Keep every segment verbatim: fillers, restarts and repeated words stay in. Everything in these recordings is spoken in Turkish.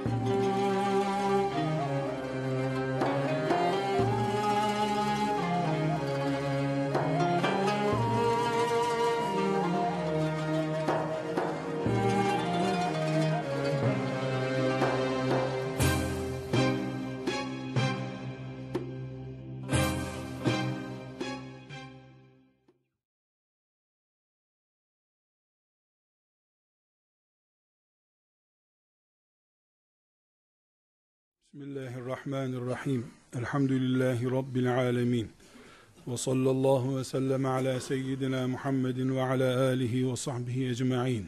Bismillahirrahmanirrahim. Elhamdülillahi Rabbil alemin. Ve sallallahu ve sellem ala seyyidina Muhammedin ve ala alihi ve sahbihi ecma'in.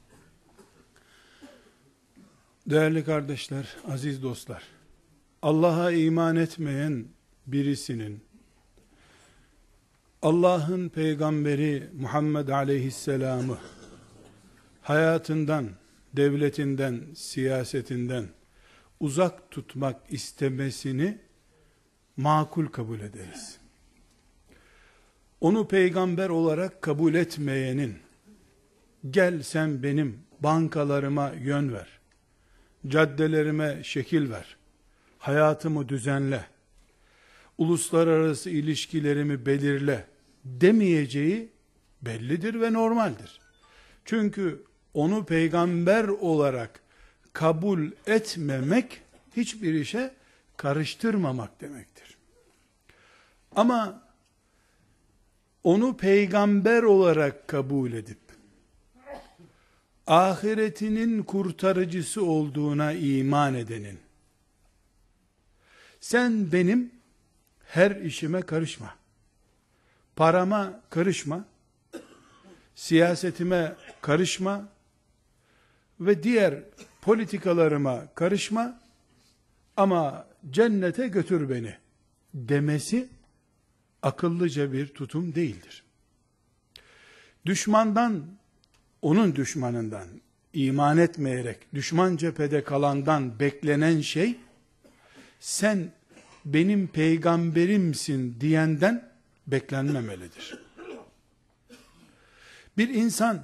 Değerli kardeşler, aziz dostlar, Allah'a iman etmeyen birisinin, Allah'ın peygamberi Muhammed aleyhisselamı hayatından, devletinden, siyasetinden uzak tutmak istemesini makul kabul ederiz. Onu peygamber olarak kabul etmeyenin, gel sen benim bankalarıma yön ver, caddelerime şekil ver, hayatımı düzenle, uluslararası ilişkilerimi belirle demeyeceği bellidir ve normaldir. Çünkü onu peygamber olarak kabul etmemek, hiçbir işe karıştırmamak demektir. Ama onu peygamber olarak kabul edip, ahiretinin kurtarıcısı olduğuna iman edenin, sen benim her işime karışma, parama karışma, siyasetime karışma ve diğer politikalarıma karışma ama cennete götür beni demesi akıllıca bir tutum değildir. Düşmandan, onun düşmanından, iman etmeyerek düşman cephede kalandan beklenen şey, sen benim peygamberimsin diyenden beklenmemelidir. Bir insan,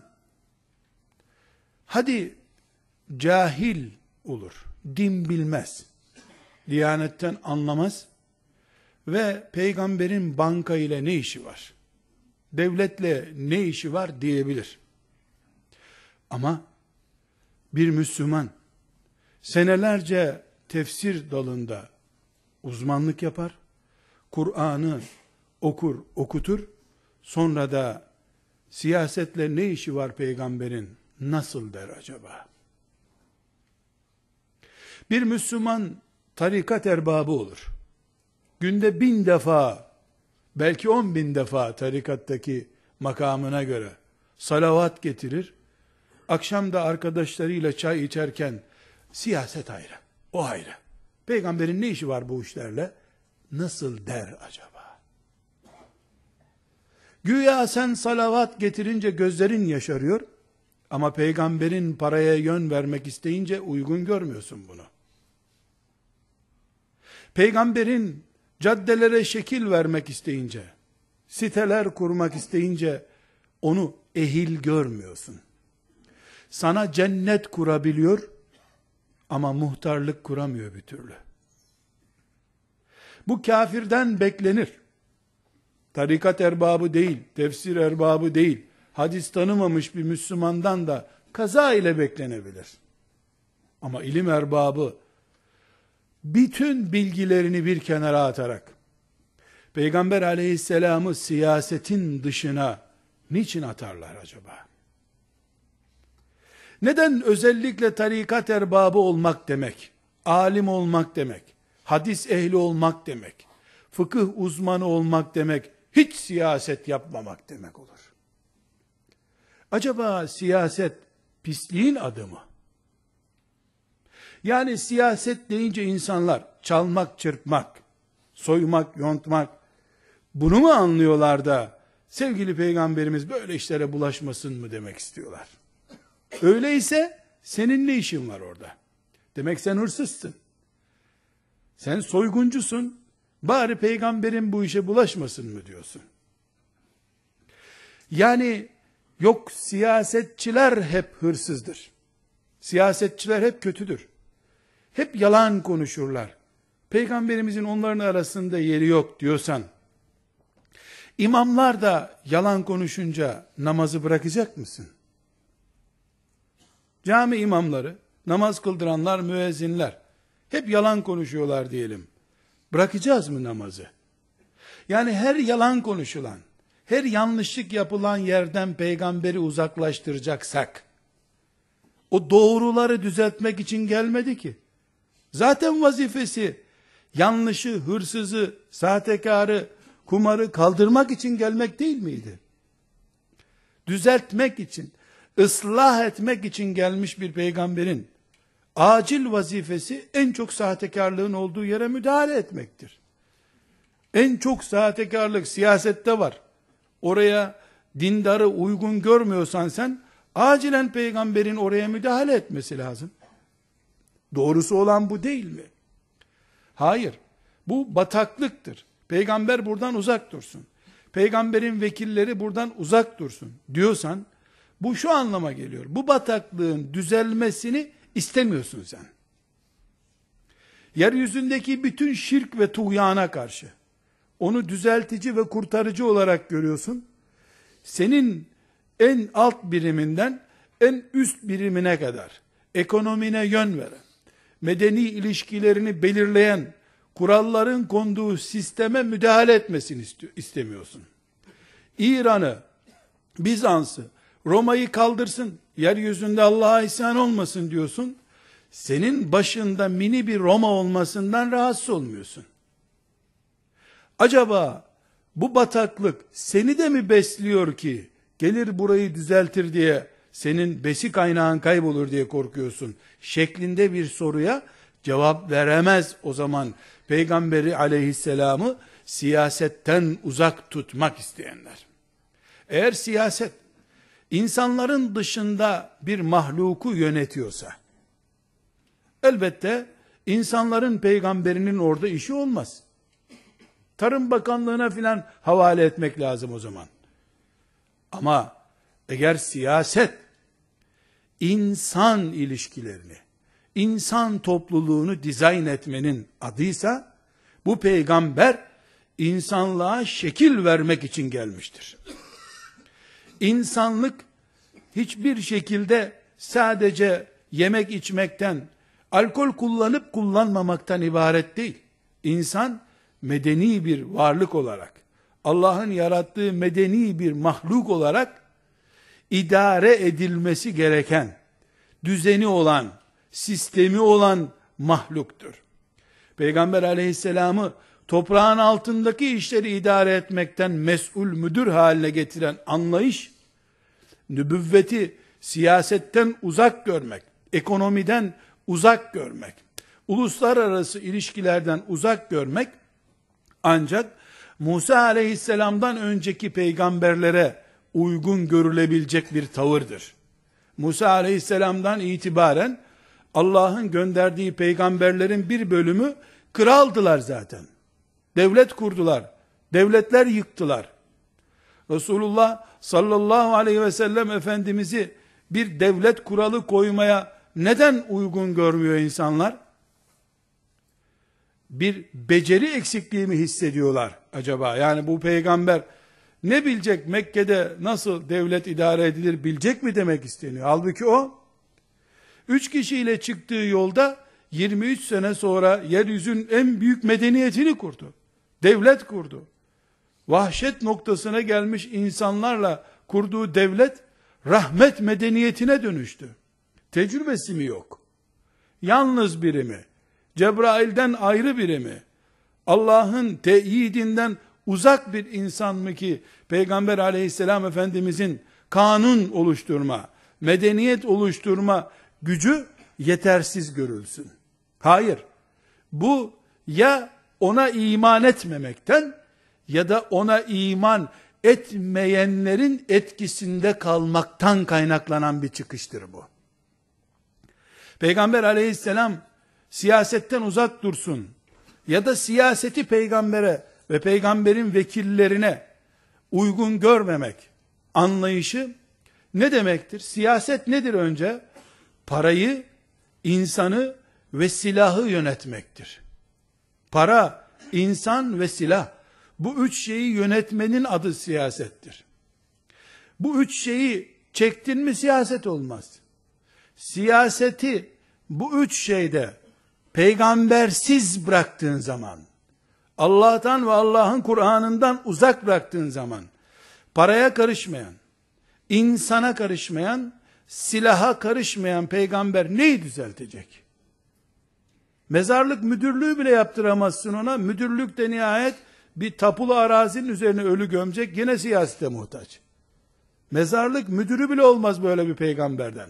hadi cahil olur, din bilmez, diyanetten anlamaz ve peygamberin banka ile ne işi var, devletle ne işi var diyebilir. Ama bir Müslüman senelerce tefsir dalında uzmanlık yapar, Kur'an'ı okur, okutur, sonra da siyasetle ne işi var peygamberin nasıl der acaba? Bir Müslüman tarikat erbabı olur. Günde bin defa, belki on bin defa tarikattaki makamına göre salavat getirir. Akşam da arkadaşlarıyla çay içerken siyaset ayrı, o ayrı. Peygamberin ne işi var bu işlerle? Nasıl der acaba? Güya sen salavat getirince gözlerin yaşarıyor ama peygamberin paraya yön vermek isteyince uygun görmüyorsun bunu. Peygamberin caddelere şekil vermek isteyince, siteler kurmak isteyince onu ehil görmüyorsun. Sana cennet kurabiliyor ama muhtarlık kuramıyor bir türlü. Bu kafirden beklenir. Tarikat erbabı değil, tefsir erbabı değil, hadis tanımamış bir Müslümandan da kaza ile beklenebilir. Ama ilim erbabı bütün bilgilerini bir kenara atarak Peygamber aleyhisselamı siyasetin dışına niçin atarlar acaba? Neden özellikle tarikat erbabı olmak demek, alim olmak demek, hadis ehli olmak demek, fıkıh uzmanı olmak demek, hiç siyaset yapmamak demek olur? Acaba siyaset pisliğin adı mı? Yani siyaset deyince insanlar çalmak, çırpmak, soymak, yontmak, bunu mu anlıyorlar da sevgili peygamberimiz böyle işlere bulaşmasın mı demek istiyorlar? Öyleyse senin ne işin var orada? Demek sen hırsızsın. Sen soyguncusun. Bari peygamberin bu işe bulaşmasın mı diyorsun? Yani yok siyasetçiler hep hırsızdır. Siyasetçiler hep kötüdür. hep yalan konuşurlar. Peygamberimizin onların arasında yeri yok diyorsan, imamlar da yalan konuşunca namazı bırakacak mısın? Cami imamları, namaz kıldıranlar, müezzinler hep yalan konuşuyorlar diyelim. Bırakacağız mı namazı? Yani her yalan konuşulan, her yanlışlık yapılan yerden peygamberi uzaklaştıracaksak, o doğruları düzeltmek için gelmedi ki. Zaten vazifesi, yanlışı, hırsızı, sahtekarı, kumarı kaldırmak için gelmek değil miydi? Düzeltmek için, ıslah etmek için gelmiş bir peygamberin, acil vazifesi en çok sahtekarlığın olduğu yere müdahale etmektir. En çok sahtekarlık siyasette var. Oraya dindarı uygun görmüyorsan sen, acilen peygamberin oraya müdahale etmesi lazım. Doğrusu olan bu değil mi? Hayır. Bu bataklıktır. Peygamber buradan uzak dursun. Peygamberin vekilleri buradan uzak dursun diyorsan, bu şu anlama geliyor. Bu bataklığın düzelmesini istemiyorsun sen. Yeryüzündeki bütün şirk ve tuğyana karşı onu düzeltici ve kurtarıcı olarak görüyorsun. Senin en alt biriminden en üst birimine kadar ekonomine yön veren, medeni ilişkilerini belirleyen kuralların konduğu sisteme müdahale etmesini istemiyorsun. İran'ı, Bizans'ı, Roma'yı kaldırsın, yeryüzünde Allah'a isyan olmasın diyorsun. Senin başında mini bir Roma olmasından rahatsız olmuyorsun. Acaba bu bataklık seni de mi besliyor ki gelir burayı düzeltir diye senin besi kaynağın kaybolur diye korkuyorsun şeklinde bir soruya cevap veremez o zaman Peygamberi aleyhisselamı siyasetten uzak tutmak isteyenler. Eğer siyaset insanların dışında bir mahluku yönetiyorsa, elbette insanların peygamberinin orada işi olmaz. Tarım Bakanlığı'na filan havale etmek lazım o zaman. Ama eğer siyaset insan ilişkilerini, insan topluluğunu dizayn etmenin adıysa, bu peygamber insanlığa şekil vermek için gelmiştir. İnsanlık hiçbir şekilde sadece yemek içmekten, alkol kullanıp kullanmamaktan ibaret değil. İnsan medeni bir varlık olarak, Allah'ın yarattığı medeni bir mahluk olarak idare edilmesi gereken, düzeni olan, sistemi olan mahluktur. Peygamber aleyhisselamı toprağın altındaki işleri idare etmekten mesul müdür haline getiren anlayış, nübüvveti siyasetten uzak görmek, ekonomiden uzak görmek, uluslararası ilişkilerden uzak görmek, ancak Musa aleyhisselamdan önceki peygamberlere uygun görülebilecek bir tavırdır. Musa aleyhisselamdan itibaren Allah'ın gönderdiği peygamberlerin bir bölümü kraldılar zaten. Devlet kurdular. Devletler yıktılar. Resulullah sallallahu aleyhi ve sellem Efendimiz'i bir devlet kuralı koymaya neden uygun görmüyor insanlar? Bir beceri eksikliği mi hissediyorlar acaba? Yani bu peygamber ne bilecek, Mekke'de nasıl devlet idare edilir bilecek mi demek isteniyor? Halbuki o, üç kişiyle çıktığı yolda yirmi üç sene sonra yeryüzünün en büyük medeniyetini kurdu. Devlet kurdu. Vahşet noktasına gelmiş insanlarla kurduğu devlet, rahmet medeniyetine dönüştü. Tecrübesi mi yok? Yalnız biri mi? Cebrail'den ayrı biri mi? Allah'ın teyidinden uzak bir insan mı ki Peygamber aleyhisselam Efendimizin kanun oluşturma, medeniyet oluşturma gücü yetersiz görülsün? Hayır. Bu ya ona iman etmemekten ya da ona iman etmeyenlerin etkisinde kalmaktan kaynaklanan bir çıkıştır bu. Peygamber aleyhisselam siyasetten uzak dursun ya da siyaseti peygambere ve peygamberin vekillerine uygun görmemek anlayışı ne demektir? Siyaset nedir önce? Parayı, insanı ve silahı yönetmektir. Para, insan ve silah. Bu üç şeyi yönetmenin adı siyasettir. Bu üç şeyi çektin mi siyaset olmaz. Siyaseti bu üç şeyde peygambersiz bıraktığın zaman, Allah'tan ve Allah'ın Kur'an'ından uzak bıraktığın zaman, paraya karışmayan, insana karışmayan, silaha karışmayan peygamber neyi düzeltecek? Mezarlık müdürlüğü bile yaptıramazsın ona. Müdürlük de nihayet bir tapulu arazinin üzerine ölü gömecek, yine siyasete muhtaç. Mezarlık müdürü bile olmaz böyle bir peygamberden.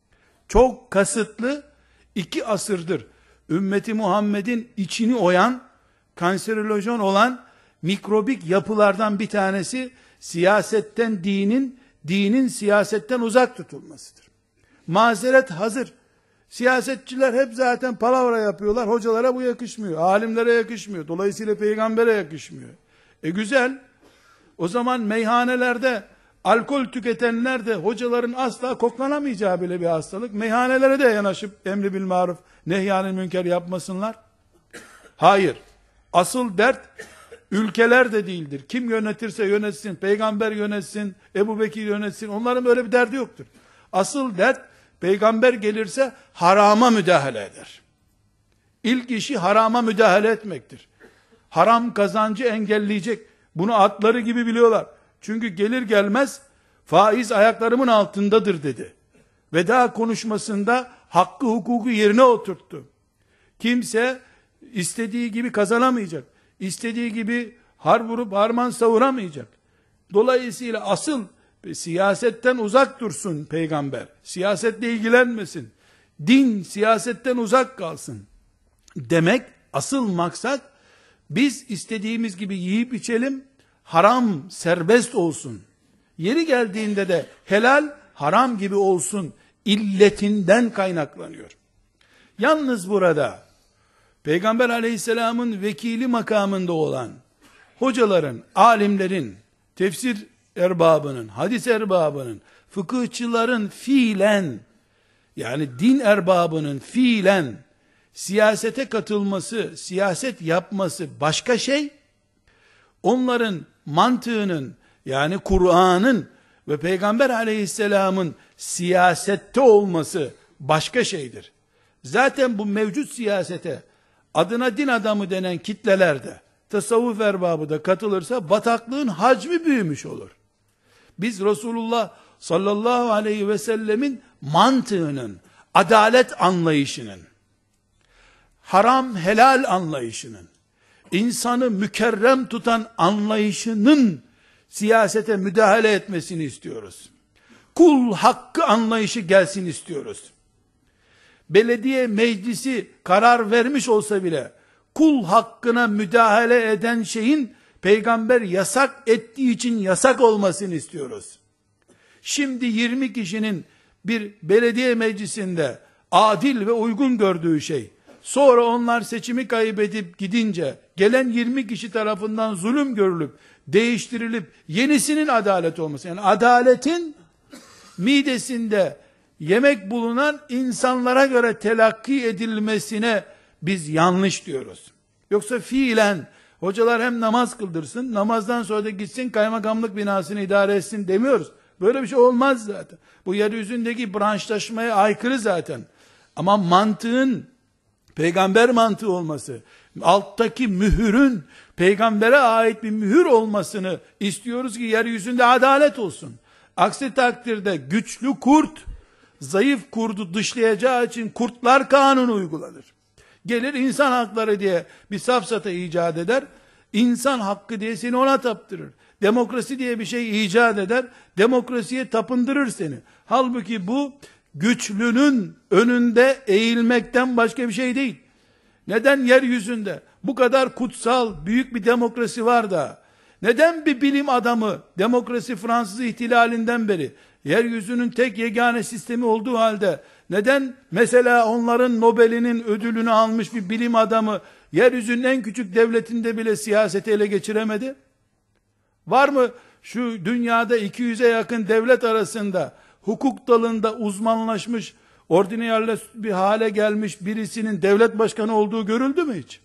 Çok kasıtlı, iki asırdır ümmeti Muhammed'in içini oyan, kanserojen olan mikrobik yapılardan bir tanesi, siyasetten dinin, dinin siyasetten uzak tutulmasıdır. Mazeret hazır. Siyasetçiler hep zaten palavra yapıyorlar. Hocalara bu yakışmıyor. Alimlere yakışmıyor. Dolayısıyla peygambere yakışmıyor. E güzel. O zaman meyhanelerde alkol tüketenler de hocaların asla koklanamayacağı bile bir hastalık. Meyhanelere de yanaşıp emri bil maruf, nehyanil münker yapmasınlar. Hayır. Asıl dert ülkeler de değildir. Kim yönetirse yönetsin, peygamber yönetsin, Ebu Bekir yönetsin. Onların böyle bir derdi yoktur. Asıl dert, peygamber gelirse harama müdahale eder. İlk işi harama müdahale etmektir. Haram kazancı engelleyecek. Bunu atları gibi biliyorlar. Çünkü gelir gelmez faiz ayaklarımın altındadır dedi. Veda konuşmasında hakkı hukuku yerine oturttu. Kimse istediği gibi kazanamayacak. İstediği gibi har vurup harman savuramayacak. Dolayısıyla asıl siyasetten uzak dursun peygamber. Siyasetle ilgilenmesin. Din siyasetten uzak kalsın. Demek asıl maksat, biz istediğimiz gibi yiyip içelim, haram serbest olsun. Yeri geldiğinde de helal haram gibi olsun illetinden kaynaklanıyor. Yalnız burada Peygamber aleyhisselamın vekili makamında olan hocaların, alimlerin, tefsir erbabının, hadis erbabının, fıkıhçıların fiilen, yani din erbabının fiilen siyasete katılması, siyaset yapması başka şey. Onların mantığının, yani Kur'an'ın ve Peygamber aleyhisselamın siyasette olması başka şeydir. Zaten bu mevcut siyasete adına din adamı denen kitlelerde, tasavvuf erbabı da katılırsa bataklığın hacmi büyümüş olur. Biz Resulullah sallallahu aleyhi ve sellemin mantığının, adalet anlayışının, haram helal anlayışının, insanı mükerrem tutan anlayışının siyasete müdahale etmesini istiyoruz. Kul hakkı anlayışı gelsin istiyoruz. Belediye meclisi karar vermiş olsa bile kul hakkına müdahale eden şeyin peygamber yasak ettiği için yasak olmasını istiyoruz. Şimdi yirmi kişinin bir belediye meclisinde adil ve uygun gördüğü şey, sonra onlar seçimi kaybedip gidince gelen yirmi kişi tarafından zulüm görülüp değiştirilip yenisinin adalet olması, yani adaletin midesinde yemek bulunan insanlara göre telakki edilmesine biz yanlış diyoruz. Yoksa fiilen hocalar hem namaz kıldırsın, namazdan sonra da gitsin kaymakamlık binasını idare etsin demiyoruz. Böyle bir şey olmaz zaten. Bu yeryüzündeki branşlaşmaya aykırı zaten. Ama mantığın peygamber mantığı olması, alttaki mühürün peygambere ait bir mühür olmasını istiyoruz ki yeryüzünde adalet olsun. Aksi takdirde güçlü kurt zayıf kurdu dışlayacağı için kurtlar kanunu uygulanır. Gelir insan hakları diye bir safsata icat eder, insan hakkı diye seni ona taptırır. Demokrasi diye bir şey icat eder, demokrasiye tapındırır seni. Halbuki bu güçlünün önünde eğilmekten başka bir şey değil. Neden yeryüzünde bu kadar kutsal büyük bir demokrasi var da, neden bir bilim adamı demokrasi Fransız ihtilalinden beri yeryüzünün tek yegane sistemi olduğu halde, neden mesela onların Nobel'inin ödülünü almış bir bilim adamı yeryüzünün en küçük devletinde bile siyaseti ele geçiremedi? Var mı şu dünyada iki yüze yakın devlet arasında hukuk dalında uzmanlaşmış ordinarlı bir hale gelmiş birisinin devlet başkanı olduğu görüldü mü hiç?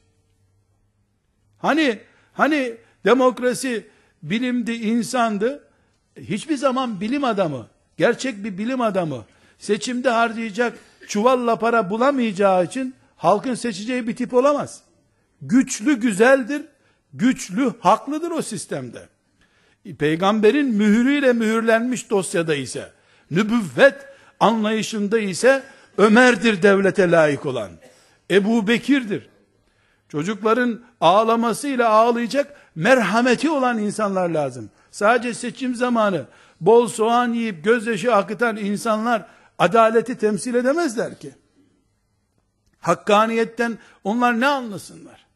Hani hani demokrasi bilimdi, insandı. Hiçbir zaman bilim adamı, gerçek bir bilim adamı seçimde harcayacak çuvalla para bulamayacağı için halkın seçeceği bir tip olamaz. Güçlü güzeldir, güçlü haklıdır o sistemde. Peygamberin mührüyle mühürlenmiş dosyada ise, nübüvvet anlayışında ise Ömer'dir devlete layık olan. Ebu Bekir'dir. Çocukların ağlamasıyla ağlayacak merhameti olan insanlar lazım. Sadece seçim zamanı bol soğan yiyip gözyaşı akıtan insanlar adaleti temsil edemezler ki. Hakkaniyetten onlar ne anlasınlar?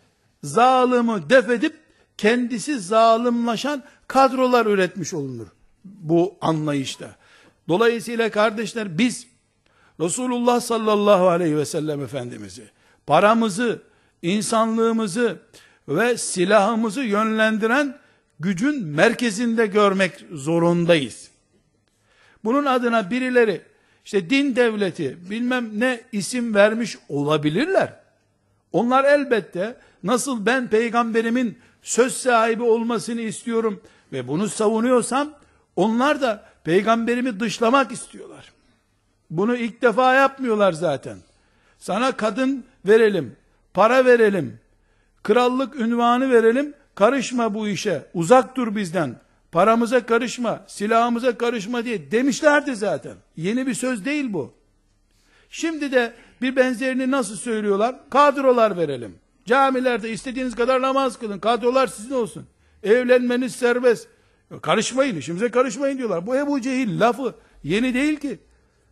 Zalimi def edip kendisi zalimlaşan kadrolar üretmiş olunur bu anlayışta. Dolayısıyla kardeşler, biz Resulullah sallallahu aleyhi ve sellem Efendimiz'i, paramızı, insanlığımızı ve silahımızı yönlendiren gücün merkezinde görmek zorundayız. Bunun adına birileri işte din devleti bilmem ne isim vermiş olabilirler. Onlar elbette nasıl ben peygamberimin söz sahibi olmasını istiyorum ve bunu savunuyorsam, onlar da peygamberimi dışlamak istiyorlar. Bunu ilk defa yapmıyorlar zaten. Sana kadın verelim, para verelim, krallık ünvanı verelim, karışma bu işe, uzak dur bizden, paramıza karışma, silahımıza karışma diye demişlerdi zaten. Yeni bir söz değil bu. Şimdi de bir benzerini nasıl söylüyorlar? Kadrolar verelim. Camilerde istediğiniz kadar namaz kılın, kadrolar sizin olsun. Evlenmeniz serbest. Karışmayın, işimize karışmayın diyorlar. Bu Ebu Cehil lafı yeni değil ki.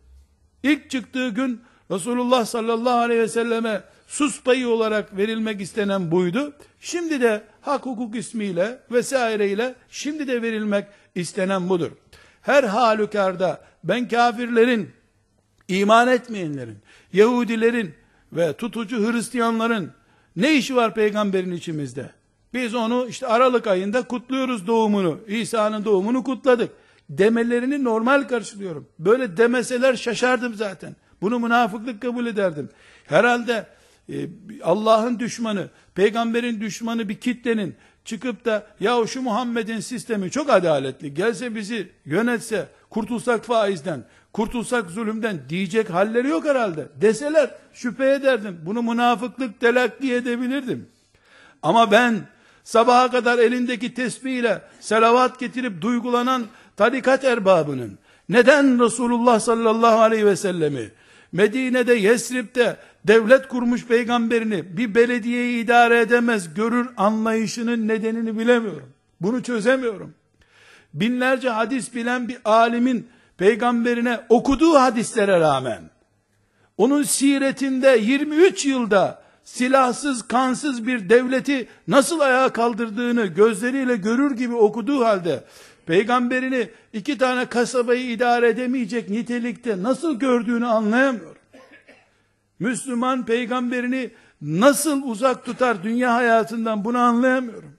İlk çıktığı gün Resulullah sallallahu aleyhi ve selleme sus payı olarak verilmek istenen buydu. Şimdi de hak hukuk ismiyle vesaireyle şimdi de verilmek istenen budur. Her halükarda ben kafirlerin, iman etmeyenlerin, Yahudilerin ve tutucu Hristiyanların ne işi var peygamberin içimizde? Biz onu işte Aralık ayında kutluyoruz doğumunu, İsa'nın doğumunu kutladık demelerini normal karşılıyorum. Böyle demeseler şaşardım zaten. Bunu münafıklık kabul ederdim. Herhalde e, Allah'ın düşmanı, peygamberin düşmanı bir kitlenin çıkıp da ya şu Muhammed'in sistemi çok adaletli, gelse bizi yönetse, kurtulsak faizden, kurtulsak zulümden diyecek halleri yok herhalde. Deseler şüphe ederdim. Bunu münafıklık telakki edebilirdim. Ama ben sabaha kadar elindeki tesbihle selavat getirip duygulanan tarikat erbabının neden Resulullah sallallahu aleyhi ve sellemi Medine'de, Yesrib'de devlet kurmuş peygamberini bir belediyeyi idare edemez görür anlayışının nedenini bilemiyorum. Bunu çözemiyorum. Binlerce hadis bilen bir alimin peygamberine okuduğu hadislere rağmen onun siretinde yirmi üç yılda silahsız, kansız bir devleti nasıl ayağa kaldırdığını gözleriyle görür gibi okuduğu halde peygamberini iki tane kasabayı idare edemeyecek nitelikte nasıl gördüğünü anlayamıyorum. Müslüman peygamberini nasıl uzak tutar dünya hayatından, bunu anlayamıyorum.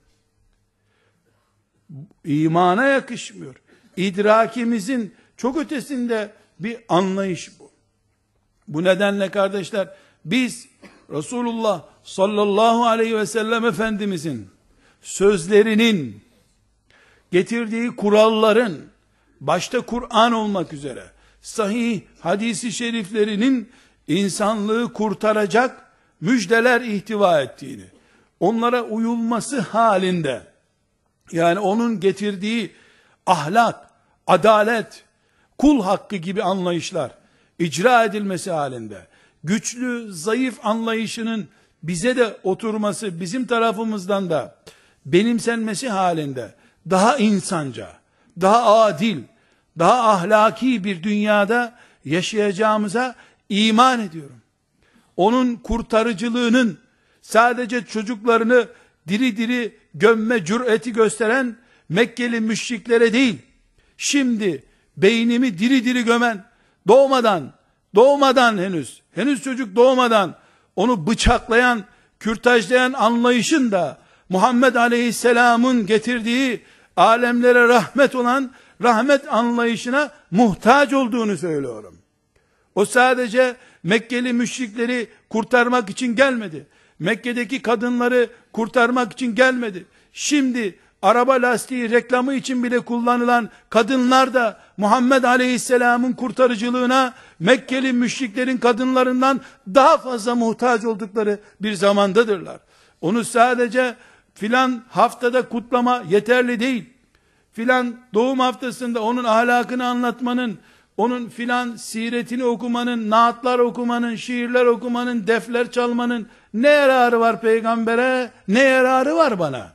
İmana yakışmıyor. İdrakimizin çok ötesinde bir anlayış bu. Bu nedenle kardeşler, biz Resulullah sallallahu aleyhi ve sellem Efendimizin sözlerinin, getirdiği kuralların, başta Kur'an olmak üzere sahih hadisi şeriflerinin insanlığı kurtaracak müjdeler ihtiva ettiğini, onlara uyulması halinde, yani onun getirdiği ahlak, adalet, kul hakkı gibi anlayışlar icra edilmesi halinde, güçlü, zayıf anlayışının bize de oturması, bizim tarafımızdan da benimsenmesi halinde, daha insanca, daha adil, daha ahlaki bir dünyada yaşayacağımıza iman ediyorum. Onun kurtarıcılığının sadece çocuklarını diri diri gömme cüreti gösteren Mekkeli müşriklere değil, şimdi beynimi diri diri gömen, doğmadan, doğmadan henüz, henüz çocuk doğmadan onu bıçaklayan, kürtajlayan anlayışın da Muhammed Aleyhisselam'ın getirdiği alemlere rahmet olan rahmet anlayışına muhtaç olduğunu söylüyorum. O sadece Mekkeli müşrikleri kurtarmak için gelmedi. Mekke'deki kadınları kurtarmak için gelmedi. Şimdi araba lastiği reklamı için bile kullanılan kadınlar da Muhammed Aleyhisselam'ın kurtarıcılığına Mekkeli müşriklerin kadınlarından daha fazla muhtaç oldukları bir zamandadırlar. Onu sadece filan haftada kutlama yeterli değil. Filan doğum haftasında onun ahlakını anlatmanın, onun filan siretini okumanın, naatlar okumanın, şiirler okumanın, defler çalmanın ne yararı var peygambere, ne yararı var bana?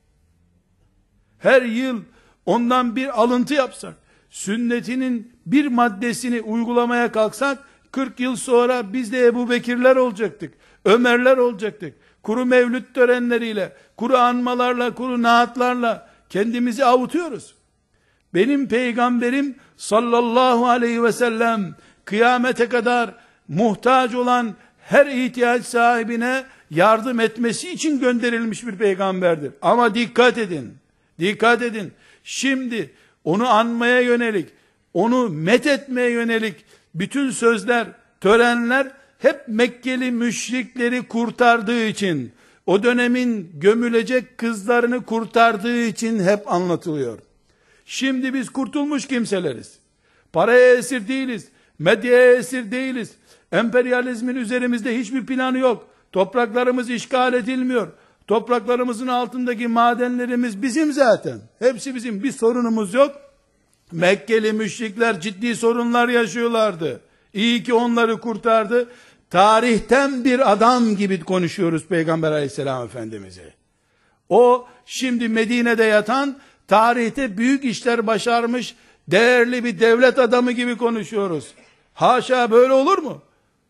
Her yıl ondan bir alıntı yapsak, sünnetinin bir maddesini uygulamaya kalksak, kırk yıl sonra biz de Ebu Bekirler olacaktık, Ömerler olacaktık. Kuru mevlüt törenleriyle, kuru anmalarla, kuru naatlarla kendimizi avutuyoruz. Benim peygamberim sallallahu aleyhi ve sellem kıyamete kadar muhtaç olan her ihtiyaç sahibine yardım etmesi için gönderilmiş bir peygamberdir. Ama dikkat edin, dikkat edin. Şimdi onu anmaya yönelik, onu methetmeye yönelik bütün sözler, törenler hep Mekkeli müşrikleri kurtardığı için, o dönemin gömülecek kızlarını kurtardığı için hep anlatılıyor. Şimdi biz kurtulmuş kimseleriz. Paraya esir değiliz. Medyaya esir değiliz. Emperyalizmin üzerimizde hiçbir planı yok. Topraklarımız işgal edilmiyor. Topraklarımızın altındaki madenlerimiz bizim zaten. Hepsi bizim. Bir sorunumuz yok. Mekkeli müşrikler ciddi sorunlar yaşıyorlardı. İyi ki onları kurtardı. Tarihten bir adam gibi konuşuyoruz Peygamber Aleyhisselam Efendimiz'i. O şimdi Medine'de yatan, tarihte büyük işler başarmış, değerli bir devlet adamı gibi konuşuyoruz. Haşa, böyle olur mu?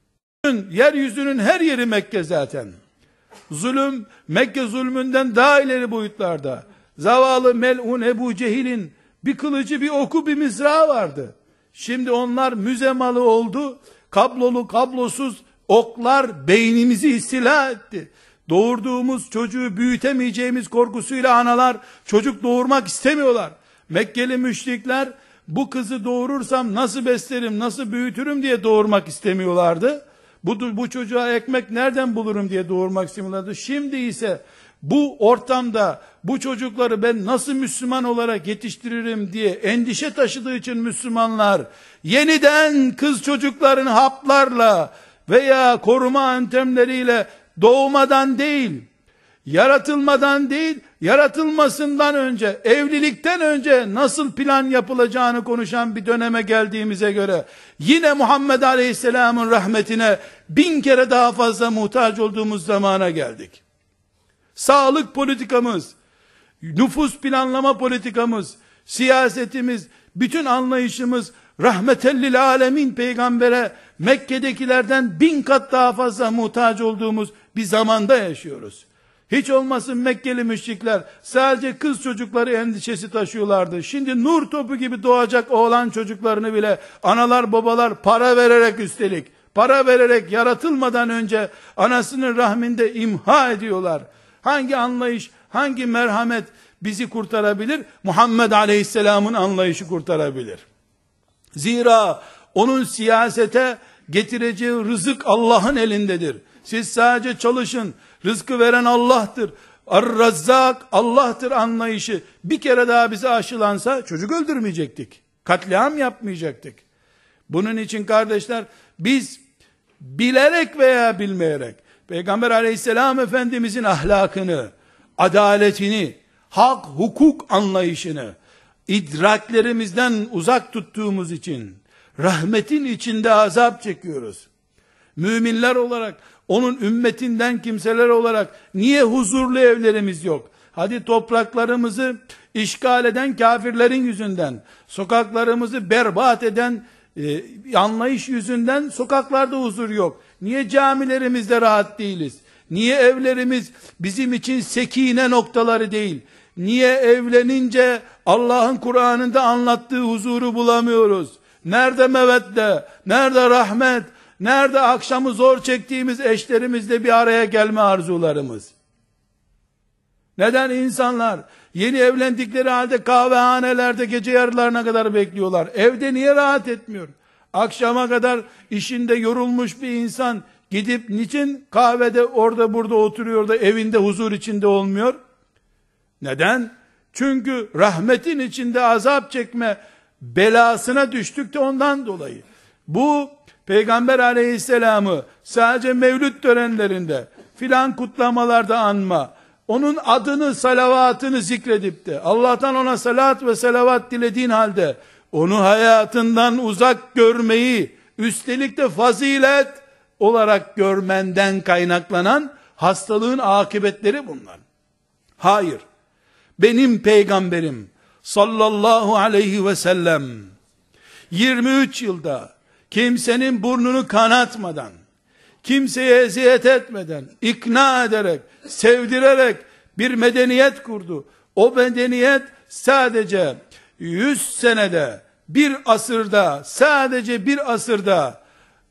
Yeryüzünün her yeri Mekke zaten. Zulüm, Mekke zulmünden daha ileri boyutlarda. Zavallı mel'un Ebu Cehil'in bir kılıcı, bir oku, bir mızrağı vardı. Şimdi onlar müze malı oldu. Kablolu, kablosuz oklar beynimizi istila etti. Doğurduğumuz çocuğu büyütemeyeceğimiz korkusuyla analar çocuk doğurmak istemiyorlar. Mekkeli müşrikler bu kızı doğurursam nasıl beslerim, nasıl büyütürüm diye doğurmak istemiyorlardı. Bu, bu çocuğa ekmek nereden bulurum diye doğurmak istemiyorlardı. Şimdi ise bu ortamda bu çocukları ben nasıl Müslüman olarak yetiştiririm diye endişe taşıdığı için Müslümanlar yeniden kız çocuklarını haplarla veya koruma yöntemleriyle doğmadan değil, yaratılmadan değil, yaratılmasından önce, evlilikten önce nasıl plan yapılacağını konuşan bir döneme geldiğimize göre, yine Muhammed Aleyhisselam'ın rahmetine bin kere daha fazla muhtaç olduğumuz zamana geldik. Sağlık politikamız, nüfus planlama politikamız, siyasetimiz, bütün anlayışımız, rahmetellil alemin peygambere Mekke'dekilerden bin kat daha fazla muhtaç olduğumuz bir zamanda yaşıyoruz. Hiç olmasın Mekkeli müşrikler sadece kız çocukları endişesi taşıyorlardı. Şimdi nur topu gibi doğacak oğlan çocuklarını bile analar babalar para vererek, üstelik para vererek yaratılmadan önce anasının rahminde imha ediyorlar. Hangi anlayış, hangi merhamet bizi kurtarabilir? Muhammed Aleyhisselam'ın anlayışı kurtarabilir. Zira onun siyasete getireceği rızık Allah'ın elindedir. Siz sadece çalışın, rızkı veren Allah'tır. Ar-Razzak Allah'tır anlayışı bir kere daha bize aşılansa çocuk öldürmeyecektik. Katliam yapmayacaktık. Bunun için kardeşler, biz bilerek veya bilmeyerek Peygamber Aleyhisselam Efendimizin ahlakını, adaletini, hak, hukuk anlayışını idraklerimizden uzak tuttuğumuz için rahmetin içinde azap çekiyoruz. Müminler olarak, onun ümmetinden kimseler olarak niye huzurlu evlerimiz yok? Hadi topraklarımızı işgal eden kafirlerin yüzünden, sokaklarımızı berbat eden e, anlayış yüzünden sokaklarda huzur yok. Niye camilerimizde rahat değiliz? Niye evlerimiz bizim için sekine noktaları değil? Niye evlenince Allah'ın Kur'an'ında anlattığı huzuru bulamıyoruz? Nerede mevedde? Nerede rahmet? Nerede akşamı zor çektiğimiz eşlerimizle bir araya gelme arzularımız? Neden insanlar yeni evlendikleri halde kahvehanelerde gece yarılarına kadar bekliyorlar? Evde niye rahat etmiyor? Akşama kadar işinde yorulmuş bir insan gidip niçin kahvede orada burada oturuyor da evinde huzur içinde olmuyor? Neden? Çünkü rahmetin içinde azap çekme belasına düştük de ondan dolayı. Bu Peygamber aleyhisselamı sadece mevlüt törenlerinde filan kutlamalarda anma, onun adını, salavatını zikredip de Allah'tan ona salat ve selavat dilediğin halde onu hayatından uzak görmeyi, üstelik de fazilet olarak görmenden kaynaklanan hastalığın akıbetleri bunlar. Hayır, benim peygamberim sallallahu aleyhi ve sellem yirmi üç yılda kimsenin burnunu kanatmadan, kimseye eziyet etmeden, ikna ederek, sevdirerek bir medeniyet kurdu. O medeniyet sadece yüz senede, bir asırda, sadece bir asırda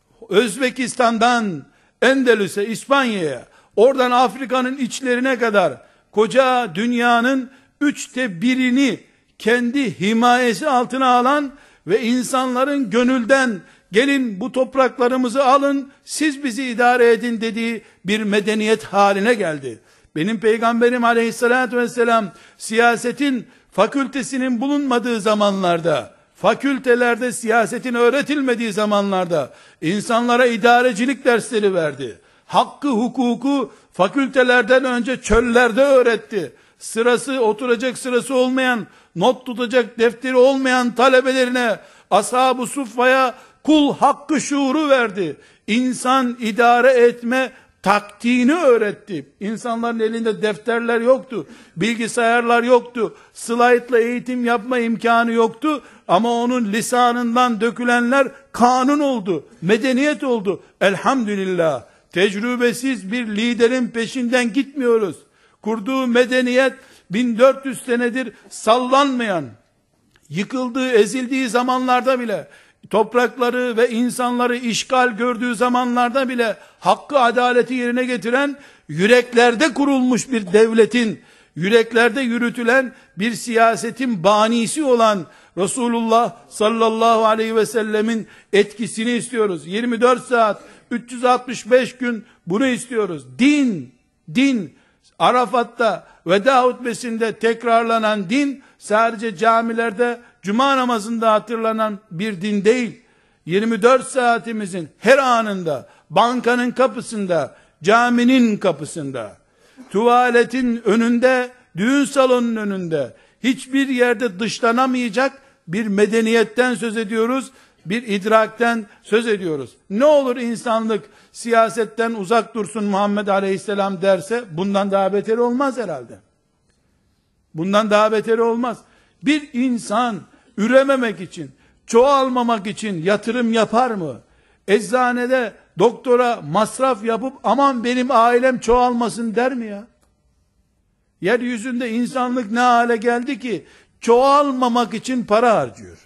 Özbekistan'dan Endülüs'e, İspanya'ya, oradan Afrika'nın içlerine kadar koca dünyanın üçte birini kendi himayesi altına alan ve insanların gönülden gelin bu topraklarımızı alın, siz bizi idare edin dediği bir medeniyet haline geldi. Benim peygamberim aleyhissalatü vesselam siyasetin fakültesinin bulunmadığı zamanlarda, fakültelerde siyasetin öğretilmediği zamanlarda insanlara idarecilik dersleri verdi. Hakkı, hukuku fakültelerden önce çöllerde öğretti. Sırası, oturacak sırası olmayan, not tutacak defteri olmayan talebelerine, ashab-ı suffaya kul hakkı şuuru verdi. İnsan idare etme taktiğini öğretti. İnsanların elinde defterler yoktu, bilgisayarlar yoktu, slaytla eğitim yapma imkanı yoktu, ama onun lisanından dökülenler kanun oldu, medeniyet oldu. Elhamdülillah, tecrübesiz bir liderin peşinden gitmiyoruz. Kurduğu medeniyet bin dört yüz senedir sallanmayan, yıkıldığı, ezildiği zamanlarda bile, toprakları ve insanları işgal gördüğü zamanlarda bile hakkı, adaleti yerine getiren, yüreklerde kurulmuş bir devletin, yüreklerde yürütülen bir siyasetin banisi olan Resulullah sallallahu aleyhi ve sellemin etkisini istiyoruz. yirmi dört saat, üç yüz altmış beş gün bunu istiyoruz. Din, din, Arafat'ta veda hutbesinde tekrarlanan din, sadece camilerde cuma namazında hatırlanan bir din değil. yirmi dört saatimizin her anında, bankanın kapısında, caminin kapısında, tuvaletin önünde, düğün salonunun önünde, hiçbir yerde dışlanamayacak bir medeniyetten söz ediyoruz, bir idrakten söz ediyoruz. Ne olur insanlık siyasetten uzak dursun Muhammed Aleyhisselam derse, bundan daha beteri olmaz herhalde. Bundan daha beteri olmaz. Bir insan ürememek için, çoğalmamak için yatırım yapar mı? Eczanede doktora masraf yapıp aman benim ailem çoğalmasın der mi ya? Yeryüzünde insanlık ne hale geldi ki çoğalmamak için para harcıyor.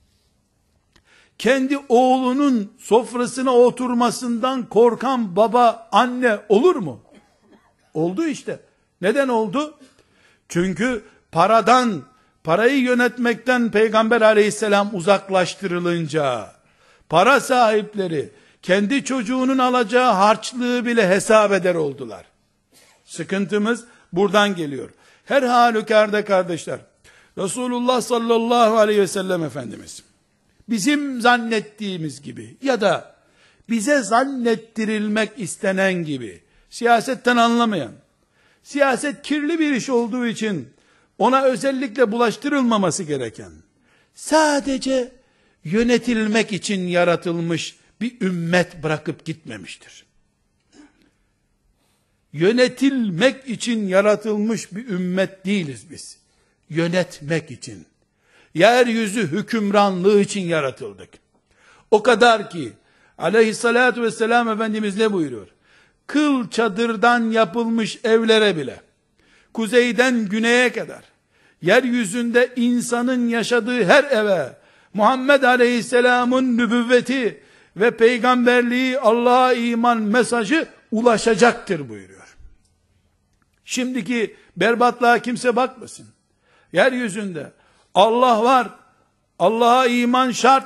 Kendi oğlunun sofrasına oturmasından korkan baba, anne olur mu? Oldu işte. Neden oldu? Çünkü paradan, parayı yönetmekten Peygamber aleyhisselam uzaklaştırılınca, para sahipleri kendi çocuğunun alacağı harçlığı bile hesap eder oldular. Sıkıntımız buradan geliyor. Her halükarda kardeşler, Resulullah sallallahu aleyhi ve sellem Efendimiz, bizim zannettiğimiz gibi ya da bize zannettirilmek istenen gibi, siyasetten anlamayan, siyaset kirli bir iş olduğu için ona özellikle bulaştırılmaması gereken, sadece yönetilmek için yaratılmış bir ümmet bırakıp gitmemiştir. Yönetilmek için yaratılmış bir ümmet değiliz biz. Yönetmek için. Yeryüzü hükümranlığı için yaratıldık. O kadar ki aleyhissalatu vesselam Efendimiz ne buyuruyor? Kıl çadırdan yapılmış evlere bile, kuzeyden güneye kadar, yeryüzünde insanın yaşadığı her eve, Muhammed Aleyhisselam'ın nübüvveti ve peygamberliği, Allah'a iman mesajı ulaşacaktır buyuruyor. Şimdiki berbatlığa kimse bakmasın. Yeryüzünde Allah var, Allah'a iman şart,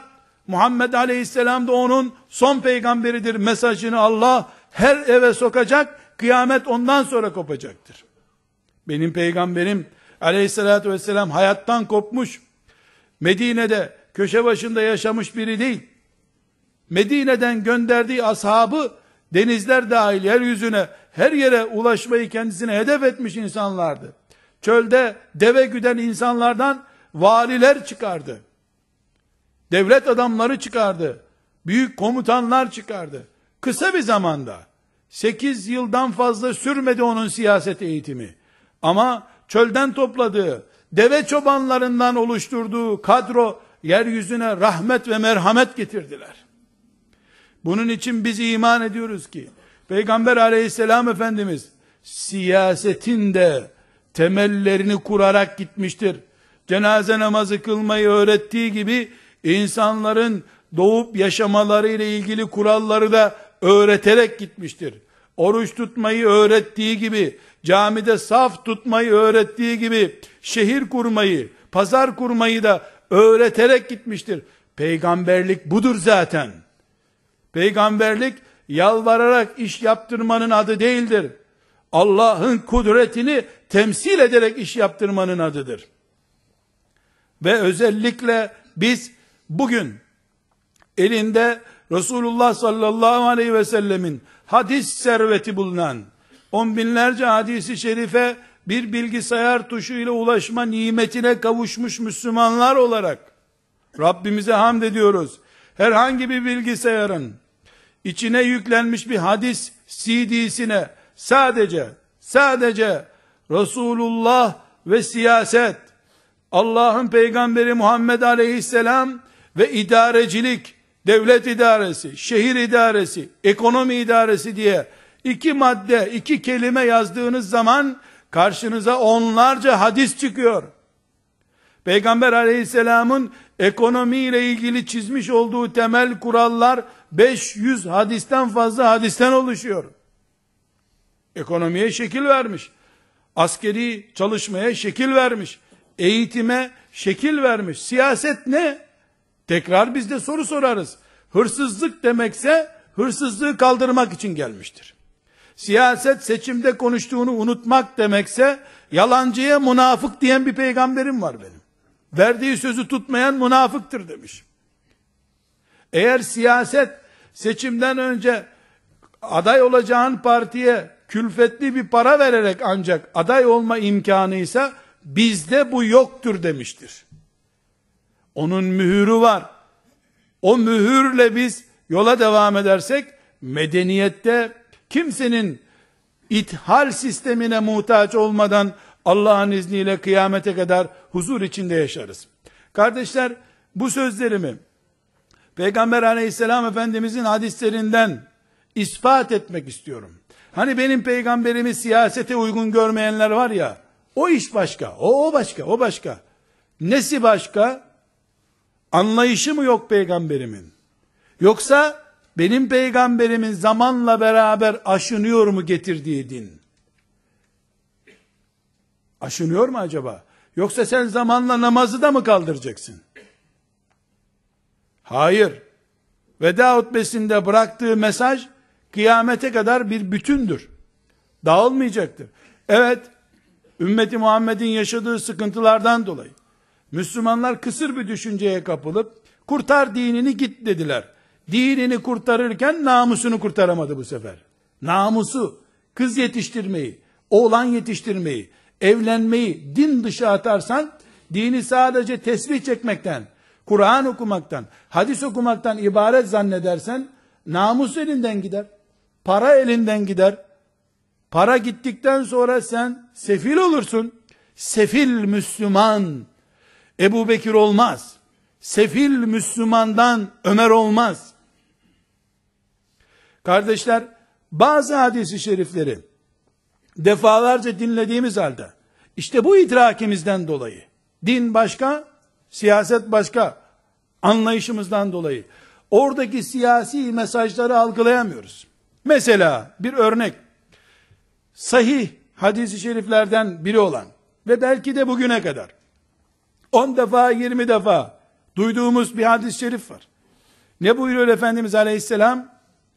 Muhammed Aleyhisselam da onun son peygamberidir mesajını Allah her eve sokacak, kıyamet ondan sonra kopacaktır. Benim peygamberim Aleyhisselatü vesselam hayattan kopmuş, Medine'de köşe başında yaşamış biri değil. Medine'den gönderdiği ashabı denizler dahil yeryüzüne, her yere ulaşmayı kendisine hedef etmiş insanlardı. Çölde deve güden insanlardan valiler çıkardı. Devlet adamları çıkardı. Büyük komutanlar çıkardı. Kısa bir zamanda, sekiz yıldan fazla sürmedi onun siyaset eğitimi. Ama çölden topladığı, deve çobanlarından oluşturduğu kadro, yeryüzüne rahmet ve merhamet getirdiler. Bunun için biz iman ediyoruz ki, Peygamber aleyhisselam Efendimiz, siyasetin de temellerini kurarak gitmiştir. Cenaze namazı kılmayı öğrettiği gibi, insanların doğup yaşamaları ile ilgili kuralları da öğreterek gitmiştir. Oruç tutmayı öğrettiği gibi, camide saf tutmayı öğrettiği gibi, şehir kurmayı, pazar kurmayı da öğreterek gitmiştir. Peygamberlik budur zaten. Peygamberlik, yalvararak iş yaptırmanın adı değildir. Allah'ın kudretini temsil ederek iş yaptırmanın adıdır. Ve özellikle biz bugün elinde Resulullah sallallahu aleyhi ve sellemin hadis serveti bulunan, on binlerce hadisi şerife bir bilgisayar tuşuyla ulaşma nimetine kavuşmuş Müslümanlar olarak Rabbimize hamd ediyoruz. Herhangi bir bilgisayarın içine yüklenmiş bir hadis C D'sine sadece sadece Resulullah ve siyaset, Allah'ın peygamberi Muhammed aleyhisselam ve idarecilik, devlet idaresi, şehir idaresi, ekonomi idaresi diye iki madde, iki kelime yazdığınız zaman karşınıza onlarca hadis çıkıyor. Peygamber aleyhisselamın ekonomiyle ilgili çizmiş olduğu temel kurallar beş yüz hadisten fazla hadisten oluşuyor. Ekonomiye şekil vermiş. Askeri çalışmaya şekil vermiş. Eğitime şekil vermiş. Siyaset ne? Tekrar biz de soru sorarız. Hırsızlık demekse hırsızlığı kaldırmak için gelmiştir. Siyaset seçimde konuştuğunu unutmak demekse yalancıya münafık diyen bir peygamberim var benim. Verdiği sözü tutmayan münafıktır demiş. Eğer siyaset seçimden önce aday olacağın partiye külfetli bir para vererek ancak aday olma imkanıysa bizde bu yoktur demiştir. Onun mühürü var. O mühürle biz yola devam edersek medeniyette kimsenin ithal sistemine muhtaç olmadan Allah'ın izniyle kıyamete kadar huzur içinde yaşarız. Kardeşler, bu sözlerimi Peygamber aleyhisselam Efendimizin hadislerinden ispat etmek istiyorum. Hani benim peygamberimi siyasete uygun görmeyenler var ya, o iş başka, o, o başka, o başka. Nesi başka? Anlayışı mı yok peygamberimin? Yoksa benim peygamberimin zamanla beraber aşınıyor mu getirdiği din? Aşınıyor mu acaba? Yoksa sen zamanla namazı da mı kaldıracaksın? Hayır. Veda hutbesinde bıraktığı mesaj kıyamete kadar bir bütündür. Dağılmayacaktır. Evet, ümmeti Muhammed'in yaşadığı sıkıntılardan dolayı Müslümanlar kısır bir düşünceye kapılıp kurtar dinini git dediler. Dinini kurtarırken namusunu kurtaramadı bu sefer. Namusu, kız yetiştirmeyi, oğlan yetiştirmeyi, evlenmeyi din dışı atarsan, dini sadece tesbih çekmekten, Kur'an okumaktan, hadis okumaktan ibaret zannedersen, namus elinden gider. Para elinden gider. Para gittikten sonra sen sefil olursun. Sefil Müslüman Ebu Bekir olmaz. Sefil Müslümandan Ömer olmaz. Kardeşler, bazı hadis-i şerifleri defalarca dinlediğimiz halde, işte bu idrakimizden dolayı, din başka, siyaset başka anlayışımızdan dolayı, oradaki siyasi mesajları algılayamıyoruz. Mesela bir örnek, sahih hadis-i şeriflerden biri olan ve belki de bugüne kadar on defa, yirmi defa duyduğumuz bir hadis-i şerif var. Ne buyuruyor Efendimiz Aleyhisselam?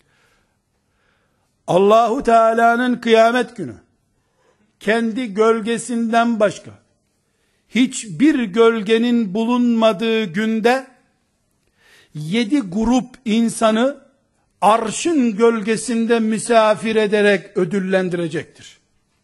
Allahu Teala'nın kıyamet günü kendi gölgesinden başka hiçbir gölgenin bulunmadığı günde yedi grup insanı arşın gölgesinde misafir ederek ödüllendirecektir.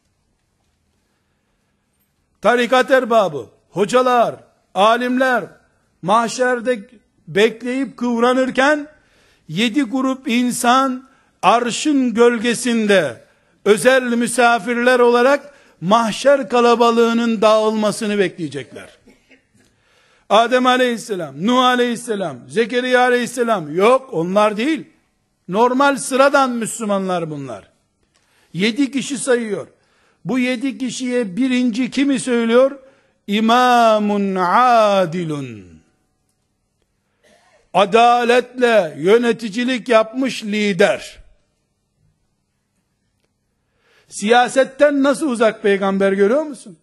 Tarikat erbabı, hocalar, alimler mahşerde bekleyip kıvranırken yedi grup insan arşın gölgesinde özel misafirler olarak mahşer kalabalığının dağılmasını bekleyecekler. Adem aleyhisselam, Nuh aleyhisselam, Zekeriya aleyhisselam, yok onlar değil. Normal sıradan Müslümanlar bunlar. Yedi kişi sayıyor. Bu yedi kişiye birinci kimi söylüyor? İmamun adilun. Adaletle yöneticilik yapmış lider. Siyasetten nasıl uzak peygamber, görüyor musun?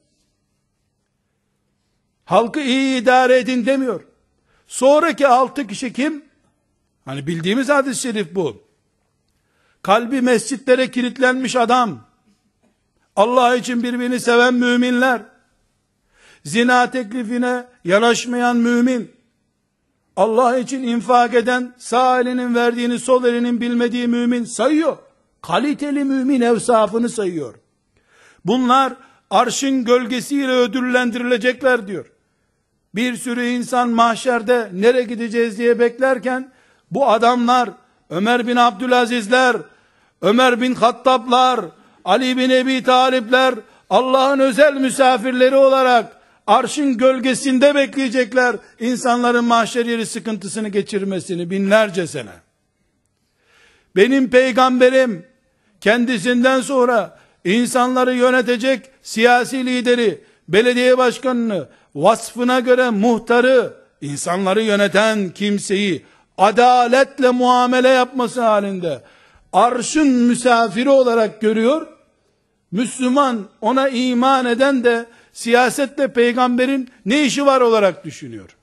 Halkı iyi idare edin demiyor. Sonraki altı kişi kim? Hani bildiğimiz hadis-i şerif bu. Kalbi mescitlere kilitlenmiş adam, Allah için birbirini seven müminler, zina teklifine yanaşmayan mümin, Allah için infak eden, sağ elinin verdiğini sol elinin bilmediği mümin sayıyor. Kaliteli mümin evsafını sayıyor. Bunlar arşın gölgesiyle ödüllendirilecekler diyor. Bir sürü insan mahşerde nereye gideceğiz diye beklerken, bu adamlar Ömer bin Abdülazizler, Ömer bin Hattablar, Ali bin Ebi Talipler, Allah'ın özel misafirleri olarak arşın gölgesinde bekleyecekler insanların mahşer yeri sıkıntısını geçirmesini binlerce sene. Benim peygamberim kendisinden sonra insanları yönetecek siyasi lideri, belediye başkanını, vasfına göre muhtarı, insanları yöneten kimseyi adaletle muamele yapması halinde arşın misafiri olarak görüyor. Müslüman, ona iman eden de siyasetle peygamberin ne işi var olarak düşünüyor.